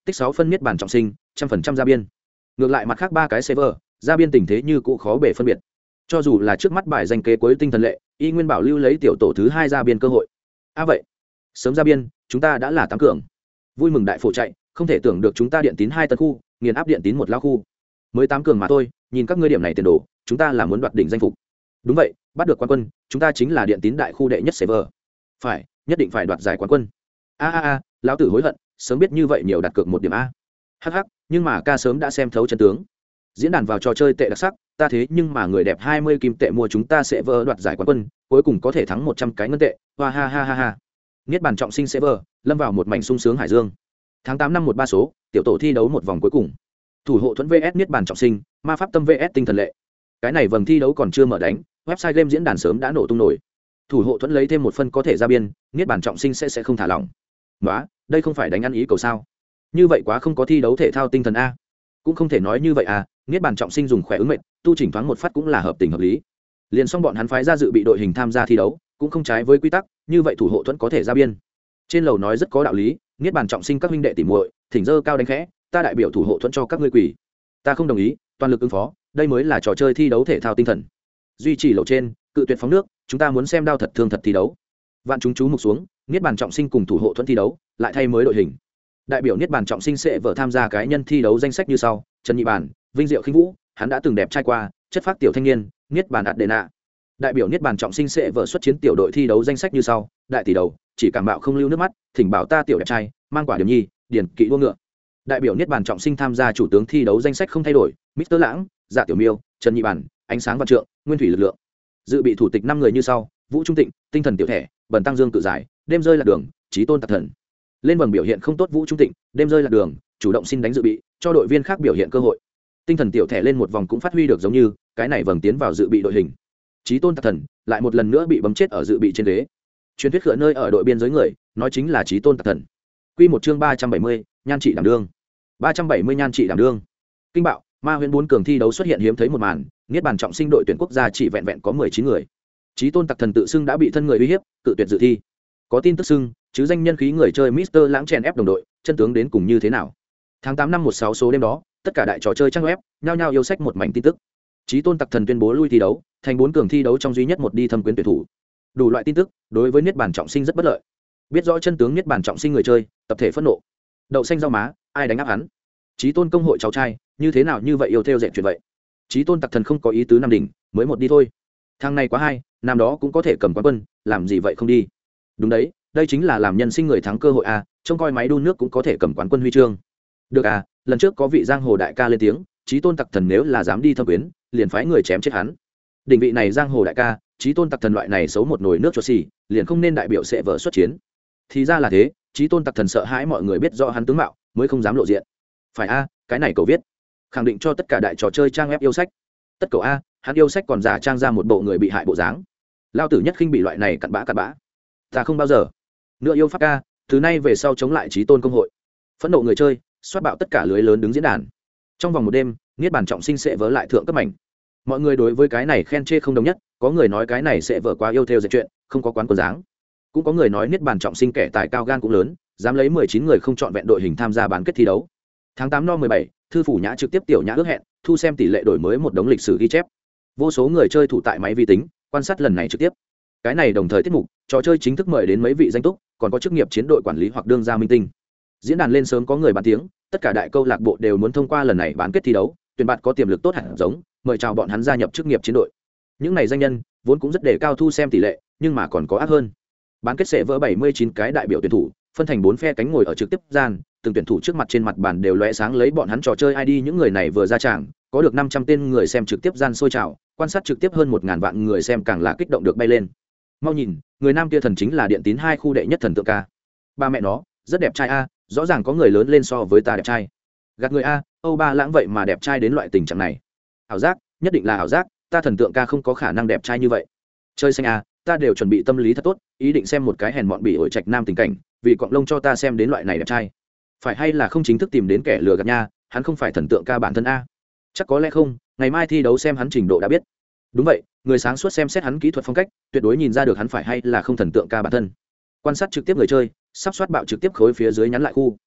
tích sáu phân miết bản trọng sinh trăm phần trăm ra biên. Ngược lại mặt khác ba cái server ra biên tình thế như cũ khó bể phân biệt. Cho dù là trước mắt bài danh kế cuối tinh thần lệ y nguyên bảo lưu lấy tiểu tổ thứ hai ra biên cơ hội. A à vậy sớm ra biên chúng ta đã là tám cường. Vui mừng đại phổ chạy, không thể tưởng được chúng ta điện tín hai tân khu nghiền áp điện tín một lao khu, mới tám cường mà thôi. Nhìn các ngươi điểm này tiền đồ, chúng ta là muốn đoạt đỉnh danh phục. Đúng vậy, bắt được quán quân chúng ta chính là điện tín đại khu đệ nhất server, phải nhất định phải đoạt giải quán quân. A a a lão tử hối hận sớm biết như vậy nhiều đặt cược một điểm a. Hắc hắc, nhưng mà ca sớm đã xem thấu chân tướng. Diễn đàn vào trò chơi tệ đặc sắc, ta thế nhưng mà người đẹp hai mươi kim tệ mua chúng ta sẽ vơ đoạt giải quán quân, cuối cùng có thể thắng một trăm cái ngân tệ. Hoa ha ha ha ha. Niết bàn trọng sinh sẽ vơ, lâm vào một mảnh sung sướng hải dương. Tháng tám năm một ba số, tiểu tổ thi đấu một vòng cuối cùng. Thủ hộ thuẫn vs Niết bàn trọng sinh, ma pháp tâm vs tinh thần lệ. Cái này vòng thi đấu còn chưa mở đánh, website game diễn đàn sớm đã nổ tung nổi. Thủ hộ thuẫn lấy thêm một phân có thể ra biên, Niết bàn trọng sinh sẽ sẽ không thả lỏng. Nóa, đây không phải đánh ăn ý cầu sao? Như vậy quá không có thi đấu thể thao tinh thần a. Cũng không thể nói như vậy à, Niết bàn trọng sinh dùng khỏe ứng mệnh, tu chỉnh thoáng một phát cũng là hợp tình hợp lý. Liền xong bọn hắn phái ra dự bị đội hình tham gia thi đấu, cũng không trái với quy tắc, như vậy thủ hộ thuẫn có thể ra biên. Trên lầu nói rất có đạo lý, Niết bàn trọng sinh các huynh đệ tỉ muội, thỉnh dơ cao đánh khẽ, ta đại biểu thủ hộ thuẫn cho các ngươi quỷ. Ta không đồng ý, toàn lực ứng phó, đây mới là trò chơi thi đấu thể thao tinh thần. Duy trì lầu trên, cự tuyệt phóng nước, chúng ta muốn xem đao thật thương thật thi đấu. Vạn chúng chú mục xuống, Niết bàn trọng sinh cùng thủ hộ thuẫn thi đấu, lại thay mới đội hình. Đại biểu Niết bàn trọng sinh sẽ vợ tham gia cái nhân thi đấu danh sách như sau: Trần Nhị Bàn, Vinh Diệu Khinh Vũ, hắn đã từng đẹp trai qua, chất phác tiểu thanh niên, Niết bàn đạt đệ nạ. Đại biểu Niết bàn trọng sinh sẽ vợ xuất chiến tiểu đội thi đấu danh sách như sau: Đại tỷ đầu, chỉ cảm bạo không lưu nước mắt, thỉnh bảo ta tiểu đẹp trai, mang quả điểm nhi, điển kỵ đua ngựa. Đại biểu Niết bàn trọng sinh tham gia chủ tướng thi đấu danh sách không thay đổi: mít tơ Lãng, Dạ Tiểu Miêu, Trần Nhị Bàn, Ánh sáng văn trượng, Nguyên thủy lực lượng. Dự bị thủ tịch năm người như sau: Vũ Trung Tịnh, Tinh thần tiểu thẻ, Bần Tăng Dương tự giải, Đêm rơi lạc đường, Chí tôn tạc thần. Lên vầng biểu hiện không tốt Vũ Trung Tịnh, Đêm rơi lạc đường, chủ động xin đánh dự bị, cho đội viên khác biểu hiện cơ hội. Tinh thần tiểu thẻ lên một vòng cũng phát huy được giống như cái này vầng tiến vào dự bị đội hình. Chí tôn tạc thần lại một lần nữa bị bấm chết ở dự bị trên ghế. Truyền thuyết khựa nơi ở đội biên giới người, nói chính là Chí tôn tạc thần. Quy một chương ba trăm bảy mươi, nhan trị đảm đương. ba trăm bảy mươi nhan trị đảm đương. Kinh bạo, ma huyễn bốn cường thi đấu xuất hiện hiếm thấy một màn, Niết bàn trọng sinh đội tuyển quốc gia chỉ vẹn vẹn có mười chín người. Chí tôn tạc thần tự xưng đã bị thân người uy hiếp, cự tuyệt dự thi. Có tin tức xưng chứ danh nhân khí người chơi mít tơ Lãng chèn ép đồng đội, chân tướng đến cùng như thế nào? Tháng tám năm một sáu số đêm đó, tất cả đại trò chơi trang web nhao nhao yêu sách một mảnh tin tức. Chí tôn tạc thần tuyên bố lui thi đấu, thành bốn cường thi đấu trong duy nhất một đi thâm quyến tuyển thủ. Đủ loại tin tức đối với Niết bàn trọng sinh rất bất lợi. Biết rõ chân tướng Niết bàn trọng sinh người chơi, tập thể phẫn nộ. Đậu xanh rau má, ai đánh áp hắn? Chí tôn công hội cháu trai, như thế nào như vậy yêu theo dệt chuyện vậy? Chí tôn tạc thần không có ý tứ nam đỉnh, mới một đi thôi. Thằng này quá hay, nam đó cũng có thể cầm quán quân, làm gì vậy không đi? Đúng đấy, đây chính là làm nhân sinh người thắng cơ hội a, trông coi máy đun nước cũng có thể cầm quán quân huy chương. Được à, lần trước có vị giang hồ đại ca lên tiếng, Chí tôn tạc thần nếu là dám đi thâm quyến, liền phái người chém chết hắn. Đỉnh vị này giang hồ đại ca, Chí tôn tạc thần loại này xấu một nồi nước cho xì, liền không nên đại biểu sẽ vợ xuất chiến. Thì ra là thế, Chí tôn tạc thần sợ hãi mọi người biết rõ hắn tướng mạo, mới không dám lộ diện. Phải a, cái này cậu viết, khẳng định cho tất cả đại trò chơi trang web yêu sách. Tất cậu a, hắn yêu sách còn giả trang ra một bộ người bị hại bộ dáng. Lao tử nhất khinh bị loại này cặn bã cặn bã. Ta không bao giờ nữa yêu pháp ca, từ nay về sau chống lại Chí tôn công hội. Phẫn nộ người chơi, xoát bạo tất cả lưới lớn đứng diễn đàn. Trong vòng một đêm, Niết bàn trọng sinh sẽ vớ lại thượng cấp mảnh. Mọi người đối với cái này khen chê không đồng nhất, có người nói cái này sẽ vỡ quá yêu theo dệt chuyện, không có quán quân dáng. Cũng có người nói Niết bàn trọng sinh kẻ tài cao gan cũng lớn, dám lấy mười chín người không chọn vẹn đội hình tham gia bán kết thi đấu. Tháng tám no mười bảy, thư phủ nhã trực tiếp tiểu nhã ước hẹn, thu xem tỷ lệ đổi mới một đống lịch sử ghi chép. Vô số người chơi thủ tại máy vi tính, quan sát lần này trực tiếp. Cái này đồng thời tiết mục, trò chơi chính thức mời đến mấy vị danh túc, còn có chức nghiệp chiến đội quản lý hoặc đương gia minh tinh. Diễn đàn lên sớm có người bàn tiếng, tất cả đại câu lạc bộ đều muốn thông qua lần này bán kết thi đấu, tuyển bạn có tiềm lực tốt hẳn giống, mời chào bọn hắn gia nhập chức nghiệp chiến đội. Những này danh nhân vốn cũng rất đề cao thu xem tỷ lệ, nhưng mà còn có ác hơn. Bán kết sẽ vỡ bảy mươi chín cái đại biểu tuyển thủ, phân thành bốn phe cánh ngồi ở trực tiếp gian, từng tuyển thủ trước mặt trên mặt bàn đều lóe sáng lấy bọn hắn trò chơi i đê, những người này vừa ra tràng, có được năm trăm tên người xem trực tiếp gian sôi trào, quan sát trực tiếp hơn một ngàn vạn người xem càng là kích động được bay lên. Mau nhìn, người nam kia thần chính là điện tín hai khu đệ nhất thần tượng ca. Ba mẹ nó, rất đẹp trai a, rõ ràng có người lớn lên so với ta đẹp trai. Gạt người a, Âu Ba Lãng vậy mà đẹp trai đến loại tình trạng này. Ảo giác, nhất định là ảo giác, ta thần tượng ca không có khả năng đẹp trai như vậy. Chơi xanh a, ta đều chuẩn bị tâm lý thật tốt, ý định xem một cái hèn mọn bị ổi trạch nam tình cảnh, vì cọng lông cho ta xem đến loại này đẹp trai. Phải hay là không chính thức tìm đến kẻ lừa gạt nha, hắn không phải thần tượng ca bản thân a. Chắc có lẽ không, ngày mai thi đấu xem hắn trình độ đã biết. Đúng vậy, người sáng suốt xem xét hắn kỹ thuật phong cách, tuyệt đối nhìn ra được hắn phải hay là không thần tượng ca bản thân. Quan sát trực tiếp người chơi, sắp soát bạo trực tiếp khối phía dưới nhắn lại khu.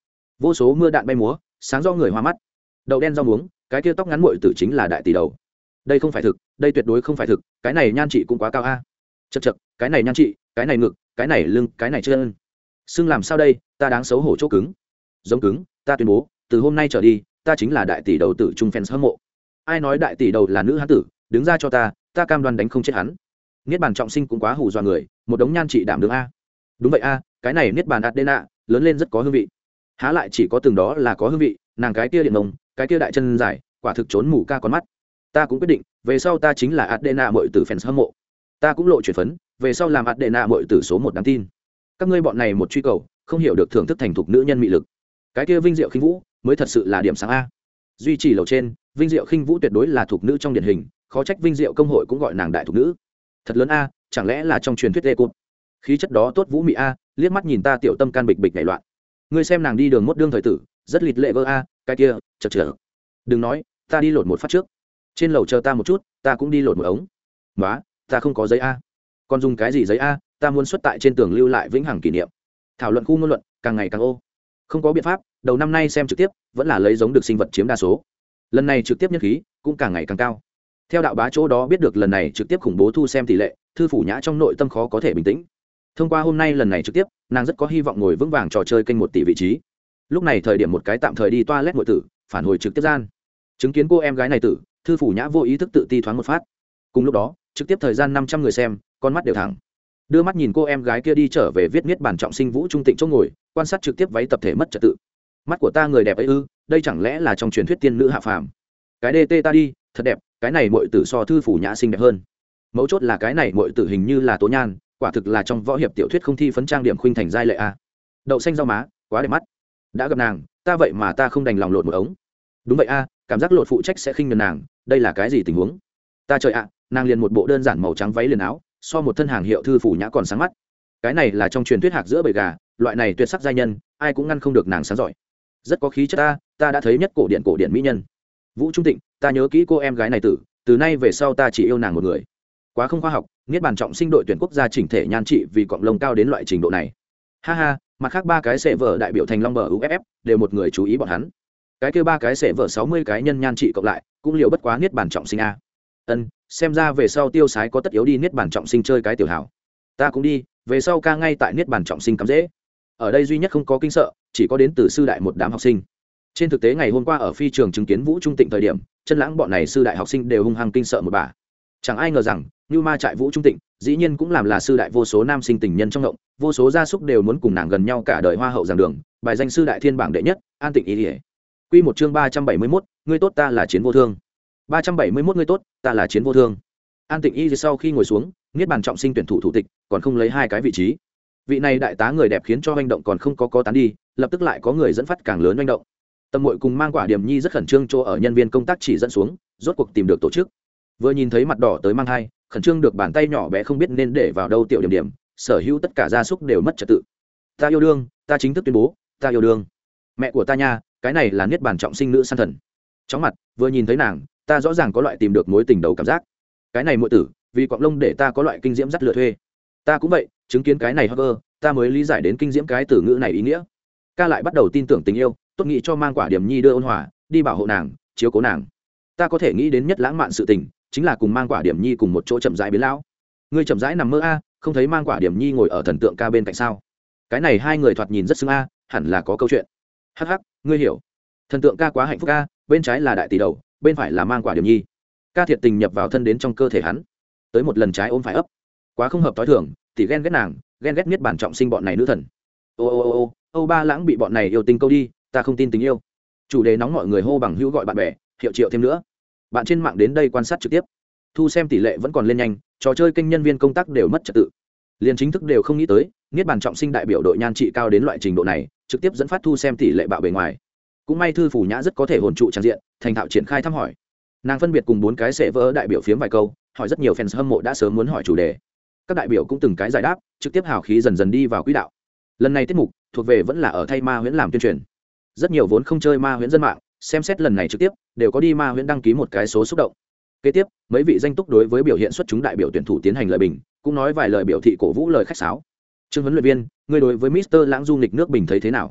vô số mưa đạn bay múa sáng do người hoa mắt. Đậu đen rau muống, cái kia tóc ngắn muội tử chính là đại tỷ đầu. Đây không phải thực, đây tuyệt đối không phải thực, cái này nhan trị cũng quá cao a. Chậc chậc, cái này nhan trị, cái này ngực, cái này lưng, cái này chân. Xưng làm sao đây, ta đáng xấu hổ chỗ cứng. Giống cứng, ta tuyên bố, từ hôm nay trở đi, ta chính là đại tỷ đầu tử trung fans hâm mộ. Ai nói đại tỷ đầu là nữ hán tử, đứng ra cho ta, ta cam đoan đánh không chết hắn. Niết bàn trọng sinh cũng quá hù dọa người, một đống nhan trị đảm đương a. Đúng vậy a, cái này niết bàn Adena, lớn lên rất có hương vị. Há lại chỉ có từng đó là có hương vị, nàng cái kia điện mông, cái kia đại chân dài, quả thực trốn mù ca con mắt. Ta cũng quyết định, về sau ta chính là Adena muội tử fans hâm mộ. Ta cũng lộ chuyển phấn, về sau làm Adena muội tử số một đáng tin. Các ngươi bọn này một truy cầu, không hiểu được thưởng thức thành thục nữ nhân mị lực. Cái kia Vinh Diệu Khinh Vũ, mới thật sự là điểm sáng a. Duy trì lầu trên, Vinh Diệu Khinh Vũ tuyệt đối là thuộc nữ trong điển hình, khó trách Vinh Diệu công hội cũng gọi nàng đại thuộc nữ. Thật lớn a, chẳng lẽ là trong truyền thuyết lê cụt. Khí chất đó tốt vũ mị a, liếc mắt nhìn ta tiểu tâm can bịch bịch nảy loạn. Ngươi xem nàng đi đường mốt đương thời tử, rất lịt lệ vơ a, cái kia, chậc chậc. Đừng nói, ta đi lột một phát trước. Trên lầu chờ ta một chút, ta cũng đi lột một ống. Nóa, ta không có giấy a. Còn dùng cái gì giấy a, ta muốn xuất tại trên tường lưu lại vĩnh hằng kỷ niệm. Thảo luận khu ngôn luận, càng ngày càng ô. Không có biện pháp, đầu năm nay xem trực tiếp, vẫn là lấy giống được sinh vật chiếm đa số. Lần này trực tiếp nhân khí cũng càng ngày càng cao. Theo đạo bá chỗ đó biết được lần này trực tiếp khủng bố thu xem tỷ lệ, Thư Phủ Nhã trong nội tâm khó có thể bình tĩnh. Thông qua hôm nay lần này trực tiếp, nàng rất có hy vọng ngồi vững vàng trò chơi kênh một tỷ vị trí. Lúc này thời điểm một cái tạm thời đi toilet muội tử, phản hồi trực tiếp gian. Chứng kiến cô em gái này tử, Thư Phủ Nhã vô ý thức tự ti thoáng một phát. Cùng lúc đó, trực tiếp thời gian năm trăm người xem, con mắt đều thẳng. Đưa mắt nhìn cô em gái kia đi trở về viết niết bản trọng sinh Vũ Trung Tịnh chỗ ngồi, quan sát trực tiếp váy tập thể mất trật tự. Mắt của ta người đẹp ấy ư, đây chẳng lẽ là trong truyền thuyết tiên nữ hạ phàm. Cái đê tê ta đi, thật đẹp, cái này muội tử so Thư Phủ Nhã xinh đẹp hơn. Mấu chốt là cái này muội tử hình như là Tố Nhan, quả thực là trong võ hiệp tiểu thuyết không thi phấn trang điểm khuynh thành giai lệ a. Đậu xanh rau má, quá đẹp mắt. Đã gặp nàng, ta vậy mà ta không đành lòng lột một ống. Đúng vậy a, cảm giác lột phụ trách sẽ khinh nhờn nàng, đây là cái gì tình huống? Ta trời ạ, nàng liền một bộ đơn giản màu trắng váy liền áo, so một thân hàng hiệu Thư Phủ Nhã còn sáng mắt. Cái này là trong truyền thuyết hạc giữa bầy gà, loại này tuyệt sắc giai nhân, ai cũng ngăn không được nàng sáng giỏi. Rất có khí chất ta, ta đã thấy nhất cổ điện cổ điện mỹ nhân. Vũ Trung Tịnh, ta nhớ kỹ cô em gái này tử, từ nay về sau ta chỉ yêu nàng một người. Quá không khoa học, niết bàn trọng sinh đội tuyển quốc gia chỉnh thể nhan trị vì cọng lông cao đến loại trình độ này. Ha ha, mặt khác ba cái sẽ vở đại biểu thành long bờ u ép ép đều một người chú ý bọn hắn. Cái kia ba cái sẽ vở sáu mươi cái nhân nhan trị cộng lại, cũng liệu bất quá niết bàn trọng sinh a. Ân, xem ra về sau tiêu sái có tất yếu đi niết bàn trọng sinh chơi cái tiểu hảo. Ta cũng đi, về sau ca ngay tại niết bàn trọng sinh cắm dễ. Ở đây duy nhất không có kinh sợ, chỉ có đến từ sư đại một đám học sinh. Trên thực tế ngày hôm qua ở phi trường chứng kiến Vũ Trung Tịnh thời điểm, chân lãng bọn này sư đại học sinh đều hung hăng kinh sợ một bà. Chẳng ai ngờ rằng, như ma trại Vũ Trung Tịnh, dĩ nhiên cũng làm là sư đại vô số nam sinh tình nhân trong ngộng, vô số gia súc đều muốn cùng nàng gần nhau cả đời hoa hậu giảng đường, bài danh sư đại thiên bảng đệ nhất, An Tịnh ý liễu. Quy một chương ba trăm bảy mươi mốt, ngươi tốt ta là chiến vô thương. ba trăm bảy mươi mốt ngươi tốt, ta là chiến vô thương. An Tịnh y sau khi ngồi xuống, niết bàn trọng sinh tuyển thủ thủ tịch, còn không lấy hai cái vị trí. Vị này đại tá người đẹp khiến cho hành động còn không có có tán đi, lập tức lại có người dẫn phát càng lớn hành động. Tâm Muội cùng Mang Quả Điểm Nhi rất khẩn trương chỗ ở nhân viên công tác chỉ dẫn xuống, rốt cuộc tìm được tổ chức. Vừa nhìn thấy mặt đỏ tới mang hai, khẩn trương được bàn tay nhỏ bé không biết nên để vào đâu tiểu điểm điểm, sở hữu tất cả gia súc đều mất trật tự. Ta yêu đương, ta chính thức tuyên bố, ta yêu đương. Mẹ của ta nha, cái này là niết bàn trọng sinh nữ săn thần. Chóng mặt, vừa nhìn thấy nàng, ta rõ ràng có loại tìm được mối tình đầu cảm giác. Cái này muội tử, vì quặng lông để ta có loại kinh diễm dắt lựa thuê. Ta cũng vậy, chứng kiến cái này Hogger, ta mới lý giải đến kinh diễm cái từ ngữ này ý nghĩa. Ca lại bắt đầu tin tưởng tình yêu, tốt nghĩ cho Mang Quả Điểm Nhi đưa ôn hòa, đi bảo hộ nàng, chiếu cố nàng. Ta có thể nghĩ đến nhất lãng mạn sự tình, chính là cùng Mang Quả Điểm Nhi cùng một chỗ chậm rãi biến lão. Ngươi chậm rãi nằm mơ a, không thấy Mang Quả Điểm Nhi ngồi ở thần tượng ca bên cạnh sao? Cái này hai người thoạt nhìn rất xứng a, hẳn là có câu chuyện. Hắc hắc, ngươi hiểu. Thần tượng ca quá hạnh phúc a, bên trái là đại tỷ đầu, bên phải là Mang Quả Điểm Nhi. Ca thiệt tình nhập vào thân đến trong cơ thể hắn. Tới một lần trái ôm phải ấp. Quá không hợp tối thường, thì ghen ghét nàng, ghen ghét niết bản trọng sinh bọn này nữ thần. Ô ô ô ô, Âu Ba Lãng bị bọn này yêu tình câu đi, ta không tin tình yêu. Chủ đề nóng mọi người hô bằng hữu gọi bạn bè, hiệu triệu thêm nữa. Bạn trên mạng đến đây quan sát trực tiếp. Thu xem tỷ lệ vẫn còn lên nhanh, trò chơi kênh nhân viên công tác đều mất trật tự. Liên chính thức đều không nghĩ tới, niết bàn trọng sinh đại biểu đội nhan trị cao đến loại trình độ này, trực tiếp dẫn phát thu xem tỷ lệ bạo bề ngoài. Cũng may Thư Phủ Nhã rất có thể hồn trụ tràn diện, thành thạo triển khai thăm hỏi. Nàng phân biệt cùng bốn cái sẽ vỡ đại biểu phiếm vài câu, hỏi rất nhiều fans hâm mộ đã sớm muốn hỏi chủ đề. Các đại biểu cũng từng cái giải đáp, trực tiếp hào khí dần dần đi vào quỹ đạo. Lần này tiết mục thuộc về vẫn là ở thay Ma Huyễn làm tuyên truyền. Rất nhiều vốn không chơi Ma Huyễn dân mạng, xem xét lần này trực tiếp, đều có đi Ma Huyễn đăng ký một cái số xúc động. Kế tiếp, mấy vị danh túc đối với biểu hiện xuất chúng đại biểu tuyển thủ tiến hành lời bình, cũng nói vài lời biểu thị cổ vũ lời khách sáo. Trương huấn luyện viên, ngươi đối với mít tơ Lãng du nghịch nước Bình thấy thế nào?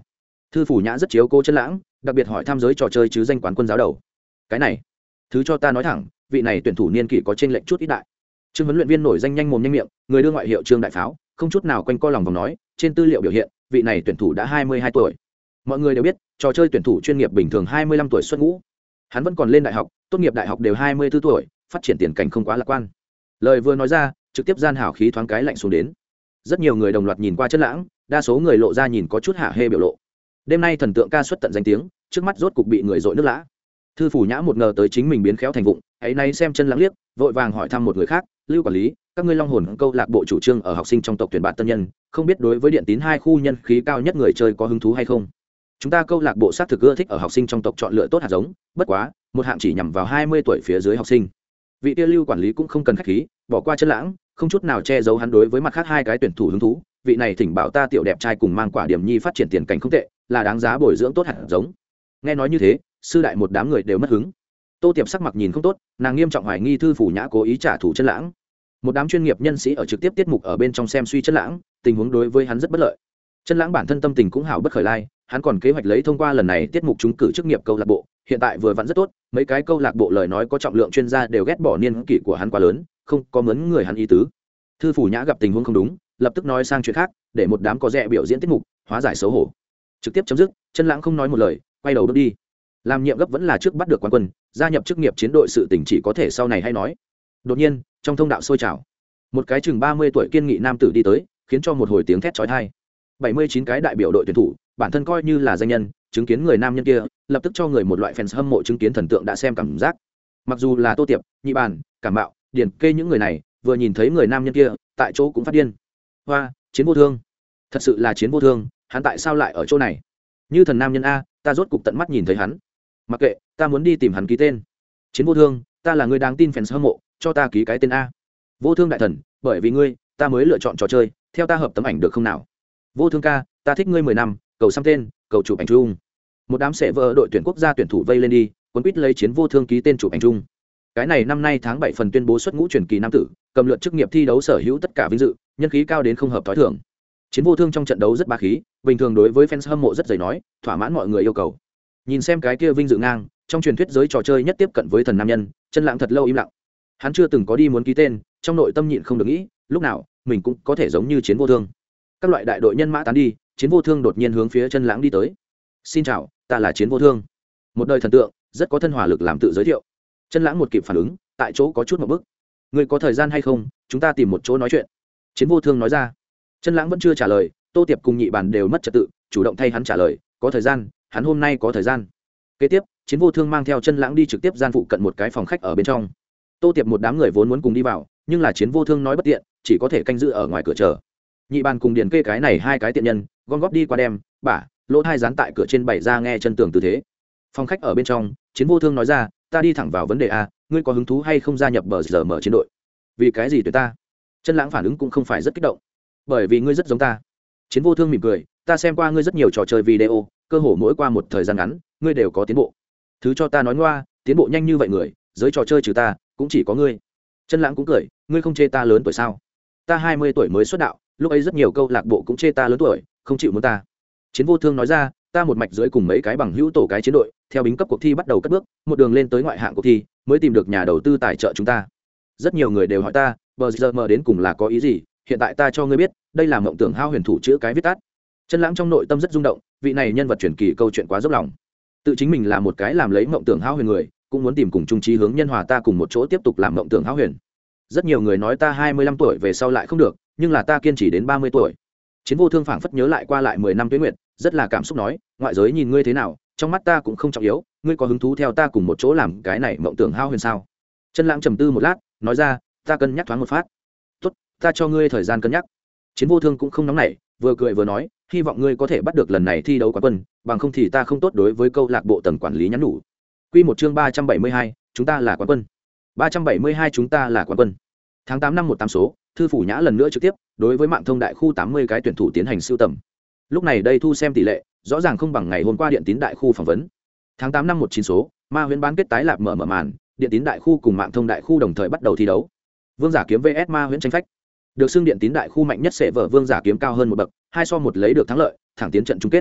Thư phủ nhã rất chiếu cố chân lãng, đặc biệt hỏi tham giới trò chơi chứ danh quán quân giáo đầu. Cái này, thứ cho ta nói thẳng, vị này tuyển thủ niên kỷ có trên lệnh chút ít đại. Trương huấn luyện viên nổi danh nhanh mồm nhanh miệng, người đưa ngoại hiệu Trương đại pháo, không chút nào quanh co lòng vòng nói, trên tư liệu biểu hiện, vị này tuyển thủ đã hai mươi hai tuổi. Mọi người đều biết, trò chơi tuyển thủ chuyên nghiệp bình thường hai mươi lăm tuổi xuất ngũ. Hắn vẫn còn lên đại học, tốt nghiệp đại học đều hai mươi tư tuổi, phát triển tiền cảnh không quá lạc quan. Lời vừa nói ra, trực tiếp gian hảo khí thoáng cái lạnh xuống đến. Rất nhiều người đồng loạt nhìn qua chân lãng, đa số người lộ ra nhìn có chút hạ hê biểu lộ. Đêm nay thần tượng ca xuất tận danh tiếng, trước mắt rốt cục bị người dội nước lã. Thư phủ nhã một ngờ tới chính mình biến khéo thành vụng, ấy nay xem chân lãng liếc, vội vàng hỏi thăm một người khác, Lưu quản lý, các ngươi Long Hồn câu lạc bộ chủ trương ở học sinh trong tộc tuyển bạn tân nhân, không biết đối với điện tín hai khu nhân khí cao nhất người chơi có hứng thú hay không? Chúng ta câu lạc bộ xác thực ưa thích ở học sinh trong tộc chọn lựa tốt hạt giống, bất quá, một hạng chỉ nhằm vào hai mươi tuổi phía dưới học sinh. Vị kia Lưu quản lý cũng không cần khách khí, bỏ qua chân lãng, không chút nào che giấu hắn đối với mặt khác hai cái tuyển thủ hứng thú, vị này thỉnh bảo ta tiểu đẹp trai cùng mang quả điểm nhi phát triển tiền cảnh không tệ, là đáng giá bồi dưỡng tốt hạt giống. Nghe nói như thế, sư đại một đám người đều mất hứng. Tô Tiệp sắc mặt nhìn không tốt, nàng nghiêm trọng hoài nghi thư phủ nhã cố ý trả thù chân lãng. Một đám chuyên nghiệp nhân sĩ ở trực tiếp tiết mục ở bên trong xem suy chân lãng, tình huống đối với hắn rất bất lợi. Chân lãng bản thân tâm tình cũng hảo bất khởi lai, hắn còn kế hoạch lấy thông qua lần này tiết mục trúng cử chức nghiệp câu lạc bộ, hiện tại vừa vặn rất tốt, mấy cái câu lạc bộ lời nói có trọng lượng chuyên gia đều ghét bỏ niên kỷ của hắn quá lớn, không có mướn người hắn ý tứ. Thư phủ nhã gặp tình huống không đúng, lập tức nói sang chuyện khác, để một đám có rẻ biểu diễn tiết mục, hóa giải xấu hổ. Trực tiếp chấm dứt, chân lãng không nói một lời, quay đầu bước đi. Làm nhiệm gấp vẫn là trước bắt được quán quân, gia nhập chức nghiệp chiến đội sự tình chỉ có thể sau này hay nói. Đột nhiên, trong thông đạo sôi trào, một cái chừng ba mươi tuổi kiên nghị nam tử đi tới, khiến cho một hồi tiếng thét chói tai. bảy mươi chín cái đại biểu đội tuyển thủ, bản thân coi như là danh nhân, chứng kiến người nam nhân kia, lập tức cho người một loại fans hâm mộ chứng kiến thần tượng đã xem cảm giác. Mặc dù là Tô Tiệp, Nhị Bàn, Cảm Mạo, Điền Kê những người này, vừa nhìn thấy người nam nhân kia, tại chỗ cũng phát điên. Hoa, chiến vô thương, thật sự là chiến vô thương, hắn tại sao lại ở chỗ này? Như thần nam nhân a, ta rốt cục tận mắt nhìn thấy hắn. Mặc kệ, ta muốn đi tìm hắn ký tên. Chiến vô thương, ta là người đáng tin fans hâm mộ, cho ta ký cái tên a. Vô thương đại thần, bởi vì ngươi, ta mới lựa chọn trò chơi, theo ta hợp tấm ảnh được không nào? Vô thương ca, ta thích ngươi mười năm, cầu xăm tên, cầu chụp ảnh chung. Một đám sẽ vợ đội tuyển quốc gia tuyển thủ vây lên đi, cuốn quýt lấy chiến vô thương ký tên chụp ảnh chung. Cái này năm nay tháng bảy phần tuyên bố xuất ngũ truyền kỳ nam tử, cầm lượt chức nghiệp thi đấu sở hữu tất cả vinh dự, nhân khí cao đến không hợp thói thường. Chiến vô thương trong trận đấu rất bá khí, bình thường đối với fans hâm mộ rất dày nói, thỏa mãn mọi người yêu cầu. Nhìn xem cái kia vinh dự ngang, trong truyền thuyết giới trò chơi nhất tiếp cận với thần nam nhân, chân lãng thật lâu im lặng. Hắn chưa từng có đi muốn ký tên, trong nội tâm nhịn không được nghĩ, lúc nào mình cũng có thể giống như chiến vô thương. Các loại đại đội nhân mã tán đi, chiến vô thương đột nhiên hướng phía chân lãng đi tới. Xin chào, ta là chiến vô thương, một đời thần tượng, rất có thân hỏa lực làm tự giới thiệu. Chân lãng một kịp phản ứng, tại chỗ có chút một bức. Người có thời gian hay không, chúng ta tìm một chỗ nói chuyện. Chiến vô thương nói ra. Chân lãng vẫn chưa trả lời, Tô Tiệp cùng Nhị Bàn đều mất trật tự, chủ động thay hắn trả lời, có thời gian, hắn hôm nay có thời gian. Kế tiếp, chiến vô thương mang theo chân lãng đi trực tiếp gian phụ cận một cái phòng khách ở bên trong. Tô Tiệp một đám người vốn muốn cùng đi vào, nhưng là chiến vô thương nói bất tiện, chỉ có thể canh giữ ở ngoài cửa chờ. Nhị Bàn cùng Điền Kê cái này hai cái tiện nhân, gom góp đi qua đem, bả, lỗ hai dán tại cửa trên bày ra nghe chân tường tư thế. Phòng khách ở bên trong, chiến vô thương nói ra, ta đi thẳng vào vấn đề a, ngươi có hứng thú hay không gia nhập bờ giờ mở chiến đội? Vì cái gì tuyệt ta? Chân lãng phản ứng cũng không phải rất kích động. Bởi vì ngươi rất giống ta. Chiến vô thương mỉm cười, ta xem qua ngươi rất nhiều trò chơi video, cơ hồ mỗi qua một thời gian ngắn, ngươi đều có tiến bộ. Thứ cho ta nói ngoa, tiến bộ nhanh như vậy người, giới trò chơi trừ ta, cũng chỉ có ngươi. Chân lãng cũng cười, ngươi không chê ta lớn tuổi sao? Ta hai mươi tuổi mới xuất đạo, lúc ấy rất nhiều câu lạc bộ cũng chê ta lớn tuổi, không chịu muốn ta. Chiến vô thương nói ra, ta một mạch dưới cùng mấy cái bằng hữu tổ cái chiến đội, theo bính cấp cuộc thi bắt đầu cất bước, một đường lên tới ngoại hạng cuộc thi, mới tìm được nhà đầu tư tài trợ chúng ta. Rất nhiều người đều hỏi ta, bờ giờ mờ đến cùng là có ý gì? Hiện tại ta cho ngươi biết, đây là mộng tưởng hao huyền thủ chữ cái viết tắt. Chân lãng trong nội tâm rất rung động, vị này nhân vật truyền kỳ câu chuyện quá dốc lòng. Tự chính mình là một cái làm lấy mộng tưởng hao huyền người, cũng muốn tìm cùng chung chí hướng nhân hòa ta cùng một chỗ tiếp tục làm mộng tưởng hao huyền. Rất nhiều người nói ta hai mươi lăm tuổi về sau lại không được, nhưng là ta kiên trì đến ba mươi tuổi. Chiến vô thương phảng phất nhớ lại qua lại mười năm tuế nguyệt, rất là cảm xúc nói, ngoại giới nhìn ngươi thế nào, trong mắt ta cũng không trọng yếu, ngươi có hứng thú theo ta cùng một chỗ làm cái này mộng tưởng hao huyền sao? Chân lãng trầm tư một lát, nói ra, ta cân nhắc thoáng một phát. Tốt, ta cho ngươi thời gian cân nhắc. Chiến vô thương cũng không nóng nảy, vừa cười vừa nói, hy vọng ngươi có thể bắt được lần này thi đấu quán quân, bằng không thì ta không tốt đối với câu lạc bộ tầng quản lý nhắn nhủ. Quy một chương ba trăm bảy mươi hai, chúng ta là quán quân. ba trăm bảy mươi hai chúng ta là quán quân. Tháng tám năm một tám số, thư phủ nhã lần nữa trực tiếp đối với mạng thông đại khu tám mươi cái tuyển thủ tiến hành sưu tầm. Lúc này đây thu xem tỷ lệ rõ ràng không bằng ngày hôm qua điện tín đại khu phỏng vấn. Tháng tám năm một chín số, ma huyễn bán kết tái lạp mở mở màn, điện tín đại khu cùng mạng thông đại khu đồng thời bắt đầu thi đấu. Vương giả kiếm vs ma huyễn tranh phách. Được xưng điện tín đại khu mạnh nhất sẽ vở vương giả kiếm cao hơn một bậc, hai so một lấy được thắng lợi, thẳng tiến trận chung kết.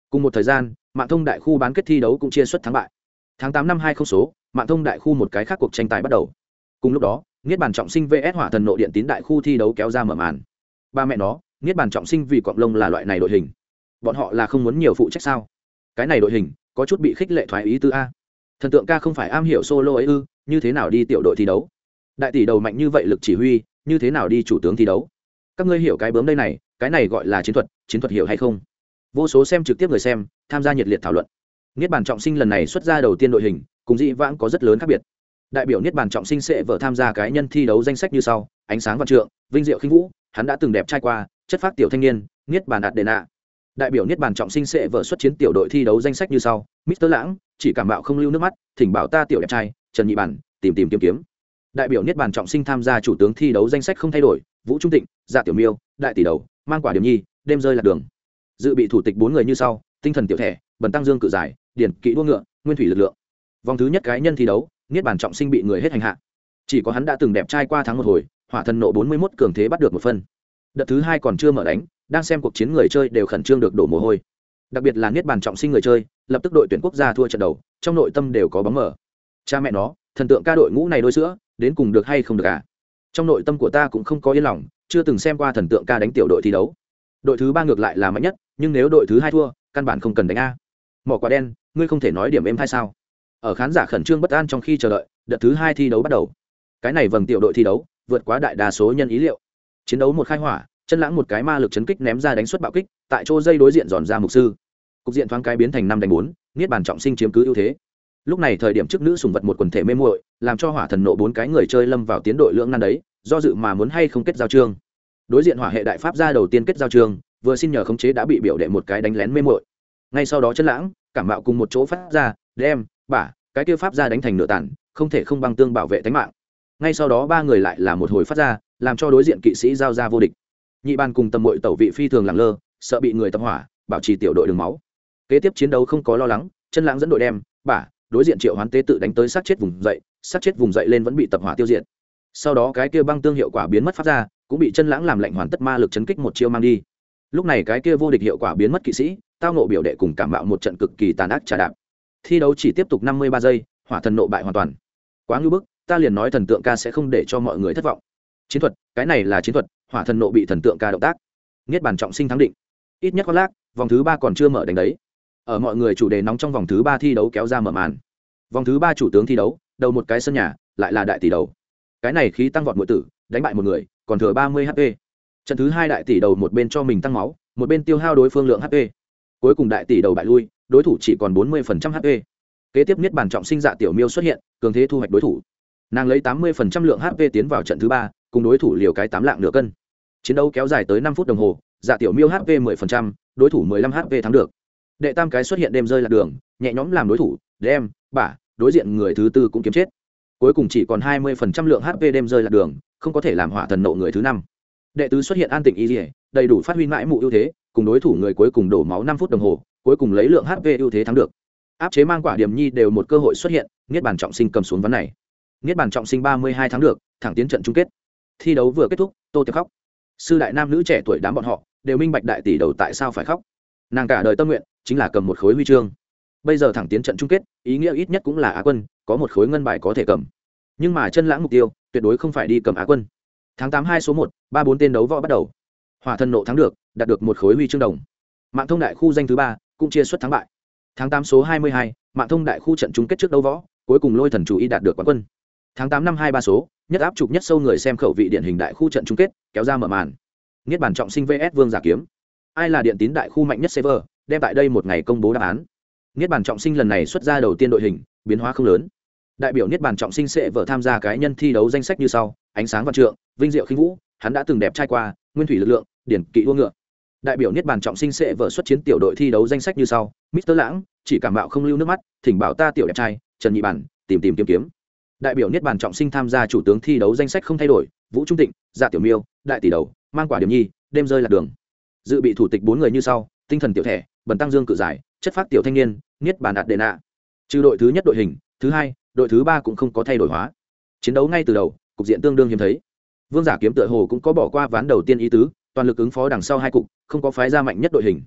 Cùng một thời gian, mạng thông đại khu bán kết thi đấu cũng chia suất thắng bại. Tháng tám năm hai không số, mạng thông đại khu một cái khác cuộc tranh tài bắt đầu. Cùng lúc đó, Niết bàn trọng sinh vs Hỏa thần nộ điện tín đại khu thi đấu kéo ra mở màn. Ba mẹ nó, Niết bàn trọng sinh vì cọng lông là loại này đội hình. Bọn họ là không muốn nhiều phụ trách sao? Cái này đội hình có chút bị khích lệ thoái ý tư a. Thần tượng ca không phải am hiểu solo ấy ư, như thế nào đi tiểu đội thi đấu? Đại tỷ đầu mạnh như vậy lực chỉ huy, như thế nào đi chủ tướng thi đấu? Các ngươi hiểu cái bướm đây này, cái này gọi là chiến thuật, chiến thuật hiểu hay không? Vô số xem trực tiếp người xem tham gia nhiệt liệt thảo luận. Niết bàn trọng sinh lần này xuất ra đầu tiên đội hình cùng dị vãng có rất lớn khác biệt. Đại biểu Niết bàn trọng sinh sẽ vợ tham gia cái nhân thi đấu danh sách như sau: ánh sáng văn trượng, vinh diệu khinh vũ, hắn đã từng đẹp trai qua, chất phác tiểu thanh niên, Niết bàn đạt đền ạ. Đại biểu Niết bàn trọng sinh sẽ vợ xuất chiến tiểu đội thi đấu danh sách như sau: Mister Lãng, chỉ cảm bạo không lưu nước mắt, thỉnh bảo ta tiểu đẹp trai, Trần Nhị Bản, tìm tìm kiếm kiếm. Đại biểu Niết bàn trọng sinh tham gia chủ tướng thi đấu danh sách không thay đổi: Vũ Trung Tịnh, Dạ Tiểu Miêu, Đại tỷ đầu, mang quả điểm nhi, đêm rơi lạc đường. Dự bị thủ tịch bốn người như sau: tinh thần tiểu thẻ, bần tăng dương cự giải, điển kỵ đua ngựa, nguyên thủy lực lượng. Vòng thứ nhất cái nhân thi đấu, Niết bàn trọng sinh bị người hết hành hạ, chỉ có hắn đã từng đẹp trai qua thắng một hồi, Hỏa thần nộ bốn mươi mốt cường thế bắt được một phân. Đợt thứ hai còn chưa mở đánh, đang xem cuộc chiến người chơi đều khẩn trương được đổ mồ hôi, đặc biệt là Niết bàn trọng sinh người chơi, lập tức đội tuyển quốc gia thua trận đầu, trong nội tâm đều có bóng mờ. Cha mẹ nó, thần tượng ca đội ngũ này đôi sữa đến cùng được hay không được à? Trong nội tâm của ta cũng không có yên lòng, chưa từng xem qua thần tượng ca đánh tiểu đội thi đấu. Đội thứ ba ngược lại là mạnh nhất, nhưng nếu đội thứ hai thua, căn bản không cần đánh a. Mỏ quả đen, ngươi không thể nói điểm êm hay sao? Ở khán giả khẩn trương bất an trong khi chờ đợi, đợt thứ hai thi đấu bắt đầu. Cái này vầng tiểu đội thi đấu vượt quá đại đa số nhân ý liệu. Chiến đấu một khai hỏa, Chân Lãng một cái ma lực chấn kích ném ra đánh xuất bạo kích, tại chỗ dây đối diện giòn ra mục sư. Cục diện thoáng cái biến thành năm đánh bốn, Niết bàn trọng sinh chiếm cứ ưu thế. Lúc này thời điểm trước nữ sùng vật một quần thể mê muội, làm cho Hỏa thần nộ bốn cái người chơi lâm vào tiến đội lưỡng nan đấy, do dự mà muốn hay không kết giao trương. Đối diện Hỏa hệ đại pháp ra đầu tiên kết giao trương, vừa xin nhờ khống chế đã bị biểu đệ một cái đánh lén mê muội. Ngay sau đó Chân Lãng cảm mạo cùng một chỗ phát ra, đem bả cái kia pháp ra đánh thành nửa tàn, không thể không băng tương bảo vệ tính mạng. Ngay sau đó ba người lại là một hồi phát ra, làm cho đối diện kỵ sĩ giao ra vô địch. Nhị ban cùng tầm muội tẩu vị phi thường lẳng lơ, sợ bị người tập hỏa, bảo trì tiểu đội đường máu. Kế tiếp chiến đấu không có lo lắng, Chân Lãng dẫn đội đem bả đối diện Triệu Hoán tế tự đánh tới sát chết vùng dậy, sát chết vùng dậy lên vẫn bị tập hỏa tiêu diệt. Sau đó cái kia băng tương hiệu quả biến mất phát ra, cũng bị Chân Lãng làm lạnh hoàn tất ma lực chấn kích một chiêu mang đi. Lúc này cái kia vô địch hiệu quả biến mất kỵ sĩ, tao nộ biểu đệ cùng cảm bạo một trận cực kỳ tàn ác trả đạp. Thi đấu chỉ tiếp tục năm mươi ba giây, Hỏa thần nộ bại hoàn toàn. Quá ngưu bức, ta liền nói thần tượng ca sẽ không để cho mọi người thất vọng. Chiến thuật, cái này là chiến thuật, Hỏa thần nộ bị thần tượng ca động tác. Niết bàn trọng sinh thắng định. Ít nhất con lác, vòng thứ ba còn chưa mở đánh đấy. Ở mọi người chủ đề nóng trong vòng thứ ba thi đấu kéo ra mở màn. Vòng thứ ba chủ tướng thi đấu, đầu một cái sân nhà, lại là đại tỷ đầu. Cái này khí tăng vọt muội tử, đánh bại một người, còn thừa ba mươi hát pê. Trận thứ hai đại tỷ đầu một bên cho mình tăng máu, một bên tiêu hao đối phương lượng hát pê. Cuối cùng đại tỷ đầu bại lui, đối thủ chỉ còn bốn mươi phần trăm hát pê. Kế tiếp Niết bàn trọng sinh Dạ Tiểu Miêu xuất hiện, cường thế thu hoạch đối thủ. Nàng lấy tám mươi phần trăm lượng hát pê tiến vào trận thứ ba, cùng đối thủ liều cái tám lạng nửa cân. Chiến đấu kéo dài tới năm phút đồng hồ, Dạ Tiểu Miêu hát pê mười phần trăm, đối thủ mười lăm hát pê thắng được. Đệ tam cái xuất hiện đêm rơi lạc đường, nhẹ nhõm làm đối thủ, đem bả đối diện người thứ tư cũng kiếm chết. Cuối cùng chỉ còn hai mươi phần trăm lượng hát pê đêm rơi lạc đường, không có thể làm Hỏa thần nộ người thứ năm. Đệ tứ xuất hiện An Tịnh Y Liễu, đầy đủ phát huy mãi mụ ưu thế, cùng đối thủ người cuối cùng đổ máu năm phút đồng hồ, cuối cùng lấy lượng hát pê ưu thế thắng được. Áp chế mang quả điểm nhi đều một cơ hội xuất hiện, Niết bàn trọng sinh cầm xuống ván này. Niết bàn trọng sinh ba mươi hai thắng được, thẳng tiến trận chung kết. Thi đấu vừa kết thúc, Tô Tiệp khóc. Sư đại nam nữ trẻ tuổi đám bọn họ đều minh bạch đại tỷ đầu tại sao phải khóc. Nàng cả đời tâm nguyện chính là cầm một khối huy chương. Bây giờ thẳng tiến trận chung kết, ý nghĩa ít nhất cũng là Á quân, có một khối ngân bài có thể cầm. Nhưng mà Chân Lãng mục tiêu tuyệt đối không phải đi cầm Á quân. Tháng tám hai số một, ba bốn tên đấu võ bắt đầu. Hỏa thần nộ thắng được, đạt được một khối huy chương đồng. Mạng thông đại khu danh thứ ba cũng chia suất thắng bại. Tháng tám số hai mươi hai, mạng thông đại khu trận chung kết trước đấu võ, cuối cùng Lôi thần chủ y đạt được quán quân. Tháng tám năm hai ba số, nhất áp trục nhất sâu người xem khẩu vị điển hình đại khu trận chung kết, kéo ra mở màn. Niết bàn trọng sinh vs Vương Giả Kiếm. Ai là điện tín đại khu mạnh nhất server, đem tại đây một ngày công bố đáp án. Niết bàn trọng sinh lần này xuất ra đầu tiên đội hình, biến hóa không lớn. Đại biểu Niết bàn trọng sinh sẽ vợ tham gia cái nhân thi đấu danh sách như sau: ánh sáng văn trượng, vinh diệu khinh vũ, hắn đã từng đẹp trai qua, nguyên thủy lực lượng, điển kỵ đua ngựa. Đại biểu Niết bàn trọng sinh sẽ vợ xuất chiến tiểu đội thi đấu danh sách như sau: Mister Lãng, chỉ cảm bạo không lưu nước mắt, thỉnh bảo ta tiểu đẹp trai, Trần Nhị Bản, tìm tìm kiếm kiếm. Đại biểu Niết bàn trọng sinh tham gia chủ tướng thi đấu danh sách không thay đổi: Vũ Trung Tịnh, Dạ Tiểu Miêu, Đại tỷ đầu, mang quả điểm nhi, đêm rơi lạc đường. Dự bị thủ tịch bốn người như sau: tinh thần tiểu thẻ, bần tăng dương cự giải, chất phát tiểu thanh niên, Niết bàn đạt đền ạ. Trừ đội thứ nhất đội hình, thứ hai, đội thứ ba cũng không có thay đổi hóa. Chiến đấu ngay từ đầu, cục diện tương đương hiếm thấy. Vương Giả Kiếm tựa hồ cũng có bỏ qua ván đầu tiên ý tứ, toàn lực ứng phó đằng sau hai cục, không có phái ra mạnh nhất đội hình.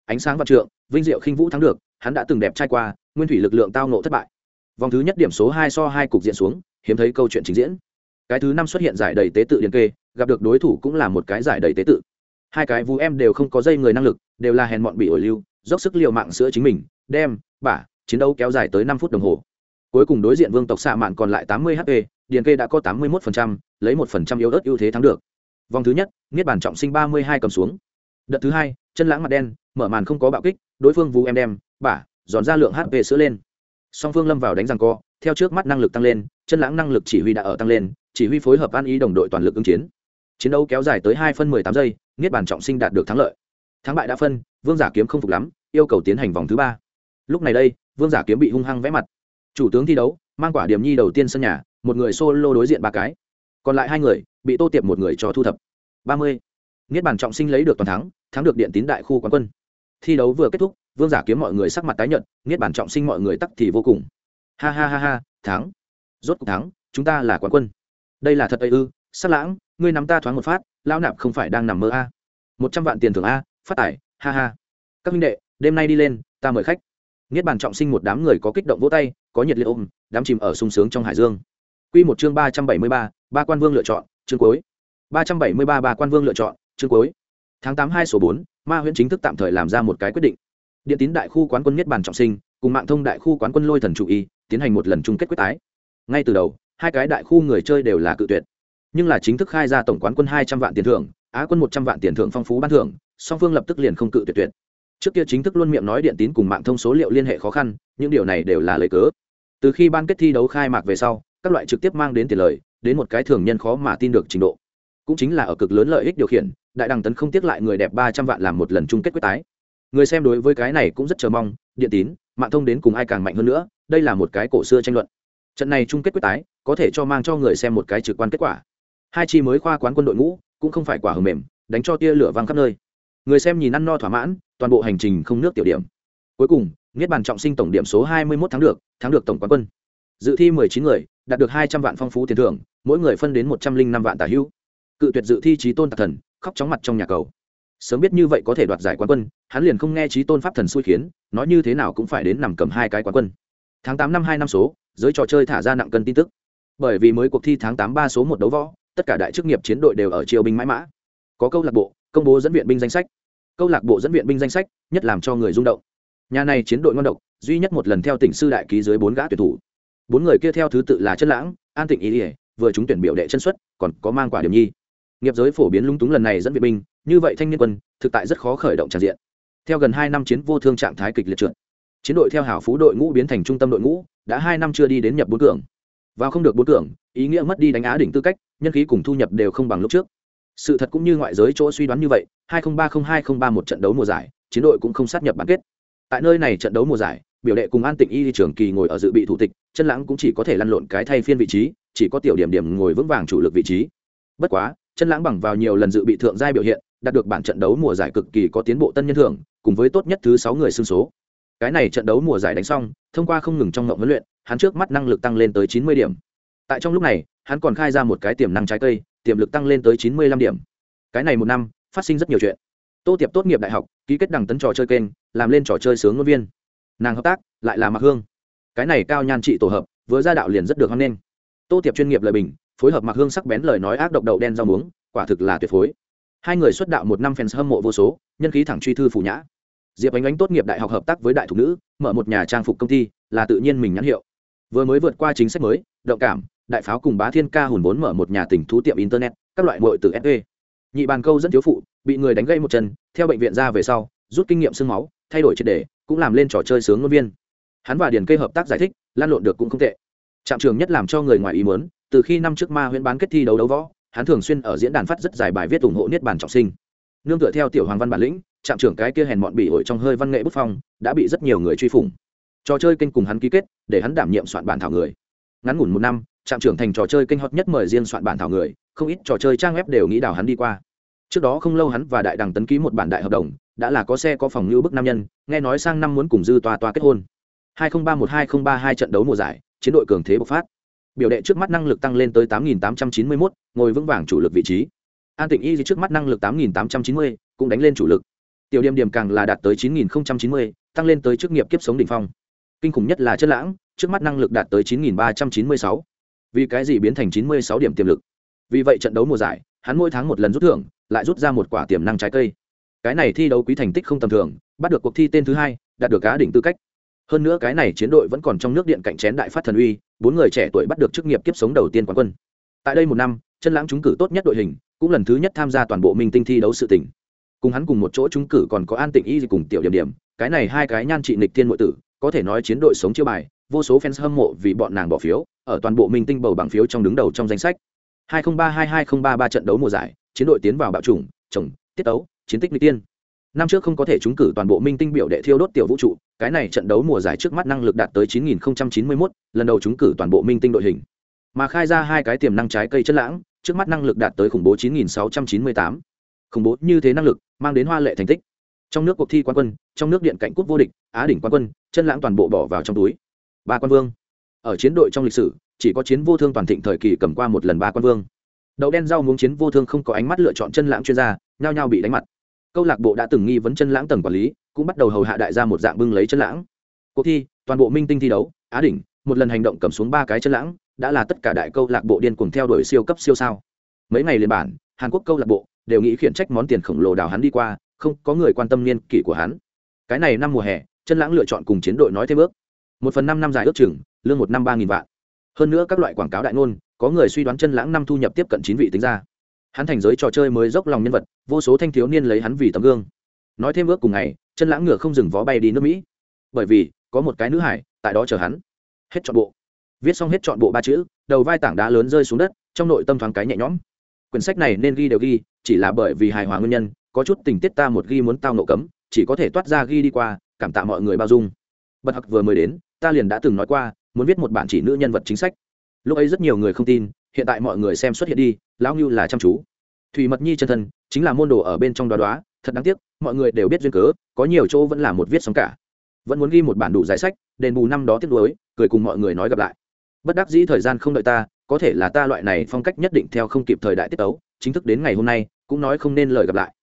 ánh sáng vạn trượng, vinh diệu khinh vũ thắng được, hắn đã từng đẹp trai qua, nguyên thủy lực lượng tao nộ thất bại. Vòng thứ nhất điểm số hai so hai cục diện xuống, hiếm thấy câu chuyện trình diễn. Cái thứ năm xuất hiện giải đầy tế tự điền kê, gặp được đối thủ cũng là một cái giải đầy tế tự. Hai cái vũ em đều không có dây người năng lực, đều là hèn mọn bị ổi lưu, dốc sức liều mạng sữa chính mình, đem, bả, chiến đấu kéo dài tới năm phút đồng hồ. Cuối cùng đối diện vương tộc xạ mạn còn lại tám mươi hát pê, điền kê đã có tám mươi mốt phần trăm, lấy một phần trăm yếu ớt ưu thế thắng được. Vòng thứ nhất, niết bàn trọng sinh ba mươi hai cầm xuống. Đợt thứ hai, chân lãng mặt đen, mở màn không có bạo kích, đối phương vũ em đem, bả, dọn ra lượng hát pê sữa lên. Song phương lâm vào đánh giằng co, theo trước mắt năng lực tăng lên, chân lãng năng lực chỉ huy đã ở tăng lên, chỉ huy phối hợp ăn ý đồng đội toàn lực ứng chiến. Chiến đấu kéo dài tới hai phân mười tám giây, niết bàn trọng sinh đạt được thắng lợi. Thắng bại đã phân, vương giả kiếm không phục lắm, yêu cầu tiến hành vòng thứ ba. Lúc này đây, vương giả kiếm bị hung hăng vẽ mặt. Chủ tướng thi đấu, mang quả điểm nhi đầu tiên sân nhà, một người solo đối diện ba cái. Còn lại hai người, bị Tô Tiệp một người cho thu thập. ba mươi. Niết bàn trọng sinh lấy được toàn thắng, thắng được điện tín đại khu quán quân. Thi đấu vừa kết thúc, vương giả kiếm mọi người sắc mặt tái nhợt, niết bàn trọng sinh mọi người tắc thì vô cùng. Ha ha ha ha, thắng. Rốt cuộc thắng, chúng ta là quán quân. Đây là thật ấy ư? Sắc lãng, ngươi nắm ta thoáng một phát, lão nạp không phải đang nằm mơ a. một trăm vạn tiền thưởng a, phát tài, ha ha. Các huynh đệ, đêm nay đi lên, ta mời khách. Niết bàn trọng sinh một đám người có kích động vỗ tay, có nhiệt liệt ôm, đám chìm ở sung sướng trong hải dương. Quy một chương ba trăm bảy mươi ba, ba quan vương lựa chọn, chương cuối. ba trăm bảy mươi ba ba quan vương lựa chọn, chương cuối. Tháng tám hai số bốn, Ma Huyễn chính thức tạm thời làm ra một cái quyết định. Điện tín đại khu quán quân Niết bàn trọng sinh, cùng Mạng Thông đại khu quán quân Lôi Thần chủ y, tiến hành một lần chung kết quyết tái. Ngay từ đầu, hai cái đại khu người chơi đều là cự tuyệt. Nhưng là chính thức khai ra tổng quán quân hai trăm vạn tiền thưởng, Á quân một trăm vạn tiền thưởng phong phú ban thưởng, song phương lập tức liền không cự tuyệt tuyệt. Trước kia chính thức luôn miệng nói điện tín cùng Mạng Thông số liệu liên hệ khó khăn, những điều này đều là lời cớ. Từ khi ban kết thi đấu khai mạc về sau, các loại trực tiếp mang đến tiền lời, đến một cái thường nhân khó mà tin được trình độ. Cũng chính là ở cực lớn lợi ích điều khiển, đại đằng tấn không tiếc lại người đẹp ba trăm vạn làm một lần chung kết quyết tái. Người xem đối với cái này cũng rất chờ mong, điện tín, Mạng Thông đến cùng ai càng mạnh hơn nữa, đây là một cái cổ xưa tranh luận. Trận này chung kết quyết tái, có thể cho mang cho người xem một cái trực quan kết quả. Hai chi mới khoa quán quân đội ngũ, cũng không phải quả hờ mềm, đánh cho tia lửa văng khắp nơi. Người xem nhìn ăn no thỏa mãn, toàn bộ hành trình không nước tiểu điểm. Cuối cùng, niết bàn trọng sinh tổng điểm số hai mươi mốt thắng được, thắng được tổng quán quân. Dự thi mười chín người, đạt được hai trăm vạn phong phú tiền thưởng, mỗi người phân đến một trăm linh năm vạn tả hữu. Cự tuyệt dự thi Chí Tôn Tạc Thần, khóc chóng mặt trong nhà cầu. Sớm biết như vậy có thể đoạt giải quán quân, hắn liền không nghe Chí Tôn Pháp Thần xui khiến, nói như thế nào cũng phải đến nằm cầm hai cái quán quân. Tháng tám năm hai năm số, giới trò chơi thả ra nặng cân tin tức. Bởi vì mới cuộc thi tháng tám ba số một đấu võ, tất cả đại chức nghiệp chiến đội đều ở triều binh mãi mã. Có câu lạc bộ công bố dẫn viện binh danh sách. Câu lạc bộ dẫn viện binh danh sách, nhất làm cho người rung động. Nhà này chiến đội ngon độc, duy nhất một lần theo tỉnh sư đại ký dưới bốn gã tuyển thủ. Bốn người kia theo thứ tự là Chân Lãng, An Tịnh Ý, Ý vừa chúng tuyển biểu đệ chân xuất, còn có mang quả điểm nhi. Nghiệp giới phổ biến lung túng lần này dẫn viện binh, như vậy thanh niên quân, thực tại rất khó khởi động tràn diện. Theo gần hai năm chiến vô thương trạng thái kịch liệt trượt, chiến đội theo hảo phú đội ngũ biến thành trung tâm đội ngũ, đã hai năm chưa đi đến nhập bốn cường. Vào không được bốn cường, ý nghĩa mất đi đánh Á đỉnh tư cách, nhân khí cùng thu nhập đều không bằng lúc trước. Sự thật cũng như ngoại giới chỗ suy đoán như vậy, hai không ba không hai không ba một trận đấu mùa giải, chiến đội cũng không sát nhập bán kết. Tại nơi này trận đấu mùa giải, biểu đệ cùng An Tịnh Y trưởng kỳ ngồi ở dự bị thủ tịch, Chân Lãng cũng chỉ có thể lăn lộn cái thay phiên vị trí, chỉ có tiểu điểm điểm ngồi vững vàng chủ lực vị trí. Bất quá, Chân Lãng bằng vào nhiều lần dự bị thượng giai biểu hiện, đạt được bản trận đấu mùa giải cực kỳ có tiến bộ tân nhân thưởng, cùng với tốt nhất thứ sáu người xương số. Cái này trận đấu mùa giải đánh xong, thông qua không ngừng trong ngộng huấn luyện, hắn trước mắt năng lực tăng lên tới chín mươi điểm. Tại trong lúc này, hắn còn khai ra một cái tiềm năng trái cây, tiềm lực tăng lên tới chín mươi lăm điểm. Cái này một năm, phát sinh rất nhiều chuyện. Tô Tiệp tốt nghiệp đại học, ký kết đằng tấn trò chơi kênh, làm lên trò chơi sướng ngôn viên. Nàng hợp tác, lại là Mạc Hương. Cái này cao nhan trị tổ hợp, vừa ra đạo liền rất được hoan nghênh. Tô Tiệp chuyên nghiệp lời bình, phối hợp Mạc Hương sắc bén lời nói ác độc đậu đen rau muống, quả thực là tuyệt phối. Hai người xuất đạo một năm fans hâm mộ vô số, nhân khí thẳng truy thư phủ nhã. Diệp Ánh Ánh tốt nghiệp đại học hợp tác với đại thục nữ, mở một nhà trang phục công ty, là tự nhiên mình nhãn hiệu. Vừa mới vượt qua chính sách mới, động cảm, đại pháo cùng Bá Thiên Ca hùn vốn mở một nhà tình thú tiệm internet, các loại muội từ ét vê. Nhị bàn câu dẫn thiếu phụ, bị người đánh gãy một chân, theo bệnh viện ra về sau, rút kinh nghiệm xương máu, thay đổi triệt để, cũng làm lên trò chơi sướng ngôn viên. Hắn và Điền Kê hợp tác giải thích, lan lộn được cũng không tệ. Trạm trường nhất làm cho người ngoài ý muốn, từ khi năm trước Ma Huyễn bán kết thi đấu đấu võ, hắn thường xuyên ở diễn đàn phát rất dài bài viết ủng hộ niết bàn trọng sinh. Nương tựa theo tiểu hoàng văn bản lĩnh, trạm trưởng cái kia hèn mọn bị ổi trong hơi văn nghệ bút phong, đã bị rất nhiều người truy phủng. Trò chơi kênh cùng hắn ký kết, để hắn đảm nhiệm soạn bản thảo người. Ngắn ngủn một năm, trạm trưởng thành trò chơi kênh hot nhất mời riêng soạn bản thảo người, không ít trò chơi trang web đều nghĩ đào hắn đi qua. Trước đó không lâu hắn và đại đằng tấn ký một bản đại hợp đồng, đã là có xe có phòng như bức nam nhân, nghe nói sang năm muốn cùng dư toa toa kết hôn. hai không ba một hai không ba hai trận đấu mùa giải, chiến đội cường thế bộc phát. Biểu đệ trước mắt năng lực tăng lên tới tám nghìn tám trăm chín mươi mốt, ngồi vững vàng chủ lực vị trí. An Tịnh Y trước mắt năng lực tám nghìn tám trăm chín mươi, cũng đánh lên chủ lực. Tiểu Điểm Điểm càng là đạt tới chín nghìn chín mươi, tăng lên tới chức nghiệp kiếp sống đỉnh phong. Kinh khủng nhất là Chân Lãng, trước mắt năng lực đạt tới chín nghìn ba trăm chín mươi sáu. Vì cái gì biến thành chín mươi sáu điểm tiềm lực? Vì vậy trận đấu mùa giải, hắn mỗi tháng một lần rút thưởng, lại rút ra một quả tiềm năng trái cây. Cái này thi đấu quý thành tích không tầm thường, bắt được cuộc thi tên thứ hai, đạt được cá đỉnh tư cách. Hơn nữa cái này chiến đội vẫn còn trong nước điện cạnh chén đại phát thần uy, bốn người trẻ tuổi bắt được chức nghiệp kiếp sống đầu tiên quán quân. Tại đây một năm, Chân Lãng trúng cử tốt nhất đội hình, cũng lần thứ nhất tham gia toàn bộ minh tinh thi đấu sự tình. Cùng hắn cùng một chỗ trúng cử còn có An Tịnh Y cùng Tiểu Điểm Điểm, cái này hai cái nhan trị nghịch thiên muội tử, có thể nói chiến đội sống chiêu bài, vô số fans hâm mộ vì bọn nàng bỏ phiếu, ở toàn bộ minh tinh bầu bảng phiếu trong đứng đầu trong danh sách. hai không ba hai hai không ba ba trận đấu mùa giải, chiến đội tiến vào bạo chủng, chồng, tiết tấu, chiến tích nghịch tiên. Năm trước không có thể trúng cử toàn bộ minh tinh biểu đệ thiêu đốt tiểu vũ trụ, cái này trận đấu mùa giải trước mắt năng lực đạt tới chín nghìn chín mươi mốt, lần đầu trúng cử toàn bộ minh tinh đội hình. Mà khai ra hai cái tiềm năng trái cây Chân Lãng, trước mắt năng lực đạt tới khủng bố chín nghìn sáu trăm chín mươi tám. Khủng bố như thế năng lực, mang đến hoa lệ thành tích. Trong nước cuộc thi quán quân, trong nước điện cạnh cúp vô địch, Á đỉnh quán quân, Chân Lãng toàn bộ bỏ vào trong túi. Ba quan vương. Ở chiến đội trong lịch sử, chỉ có Chiến Vô Thương toàn thịnh thời kỳ cầm qua một lần ba quan vương. Đậu đen rau muống Chiến Vô Thương không có ánh mắt lựa chọn Chân Lãng chuyên gia, nhao nhao bị đánh mặt. Câu lạc bộ đã từng nghi vấn Chân Lãng tầng quản lý, cũng bắt đầu hầu hạ đại gia một dạng bưng lấy Chân Lãng. Cuộc thi, toàn bộ minh tinh thi đấu, Á đỉnh, một lần hành động cầm xuống ba cái Chân Lãng, đã là tất cả đại câu lạc bộ điên cuồng theo đuổi siêu cấp siêu sao. Mấy ngày liền bản, Hàn Quốc câu lạc bộ đều nghĩ khiển trách món tiền khổng lồ đào hắn đi qua, không có người quan tâm niên kỷ của hắn. Cái này năm mùa hè, Chân Lãng lựa chọn cùng chiến đội nói thêm ước. Một phần năm năm dài ước chừng, lương một năm ba nghìn vạn. Hơn nữa các loại quảng cáo đại ngôn, có người suy đoán Chân Lãng năm thu nhập tiếp cận chín vị tính ra. Hắn thành giới trò chơi mới dốc lòng nhân vật, vô số thanh thiếu niên lấy hắn vì tấm gương. Nói thêm ước cùng ngày, Chân Lãng ngựa không dừng vó bay đi nước Mỹ. Bởi vì, có một cái nữ hải tại đó chờ hắn. Hết trọn bộ. Viết xong hết trọn bộ ba chữ, đầu vai tảng đá lớn rơi xuống đất, trong nội tâm thoáng cái nhẹ nhõm. Quyển sách này nên ghi đều ghi, chỉ là bởi vì hài hòa nguyên nhân, có chút tình tiết ta một ghi muốn tao nộ cấm, chỉ có thể toát ra ghi đi qua, cảm tạ mọi người bao dung. Bật học vừa mới đến, ta liền đã từng nói qua, muốn viết một bản chỉ nữ nhân vật chính sách. Lúc ấy rất nhiều người không tin, hiện tại mọi người xem xuất hiện đi, lão Nưu là chăm chú. Thủy Mật Nhi chân thân, chính là môn đồ ở bên trong đó đó, thật đáng tiếc, mọi người đều biết duyên cớ, có nhiều chỗ vẫn là một viết sóng cả. Vẫn muốn ghi một bản đủ giải sách, đền bù năm đó tiếc nuối, cười cùng mọi người nói gặp lại. Bất đắc dĩ thời gian không đợi ta, có thể là ta loại này phong cách nhất định theo không kịp thời đại tiết tấu, chính thức đến ngày hôm nay, cũng nói không nên lời gặp lại.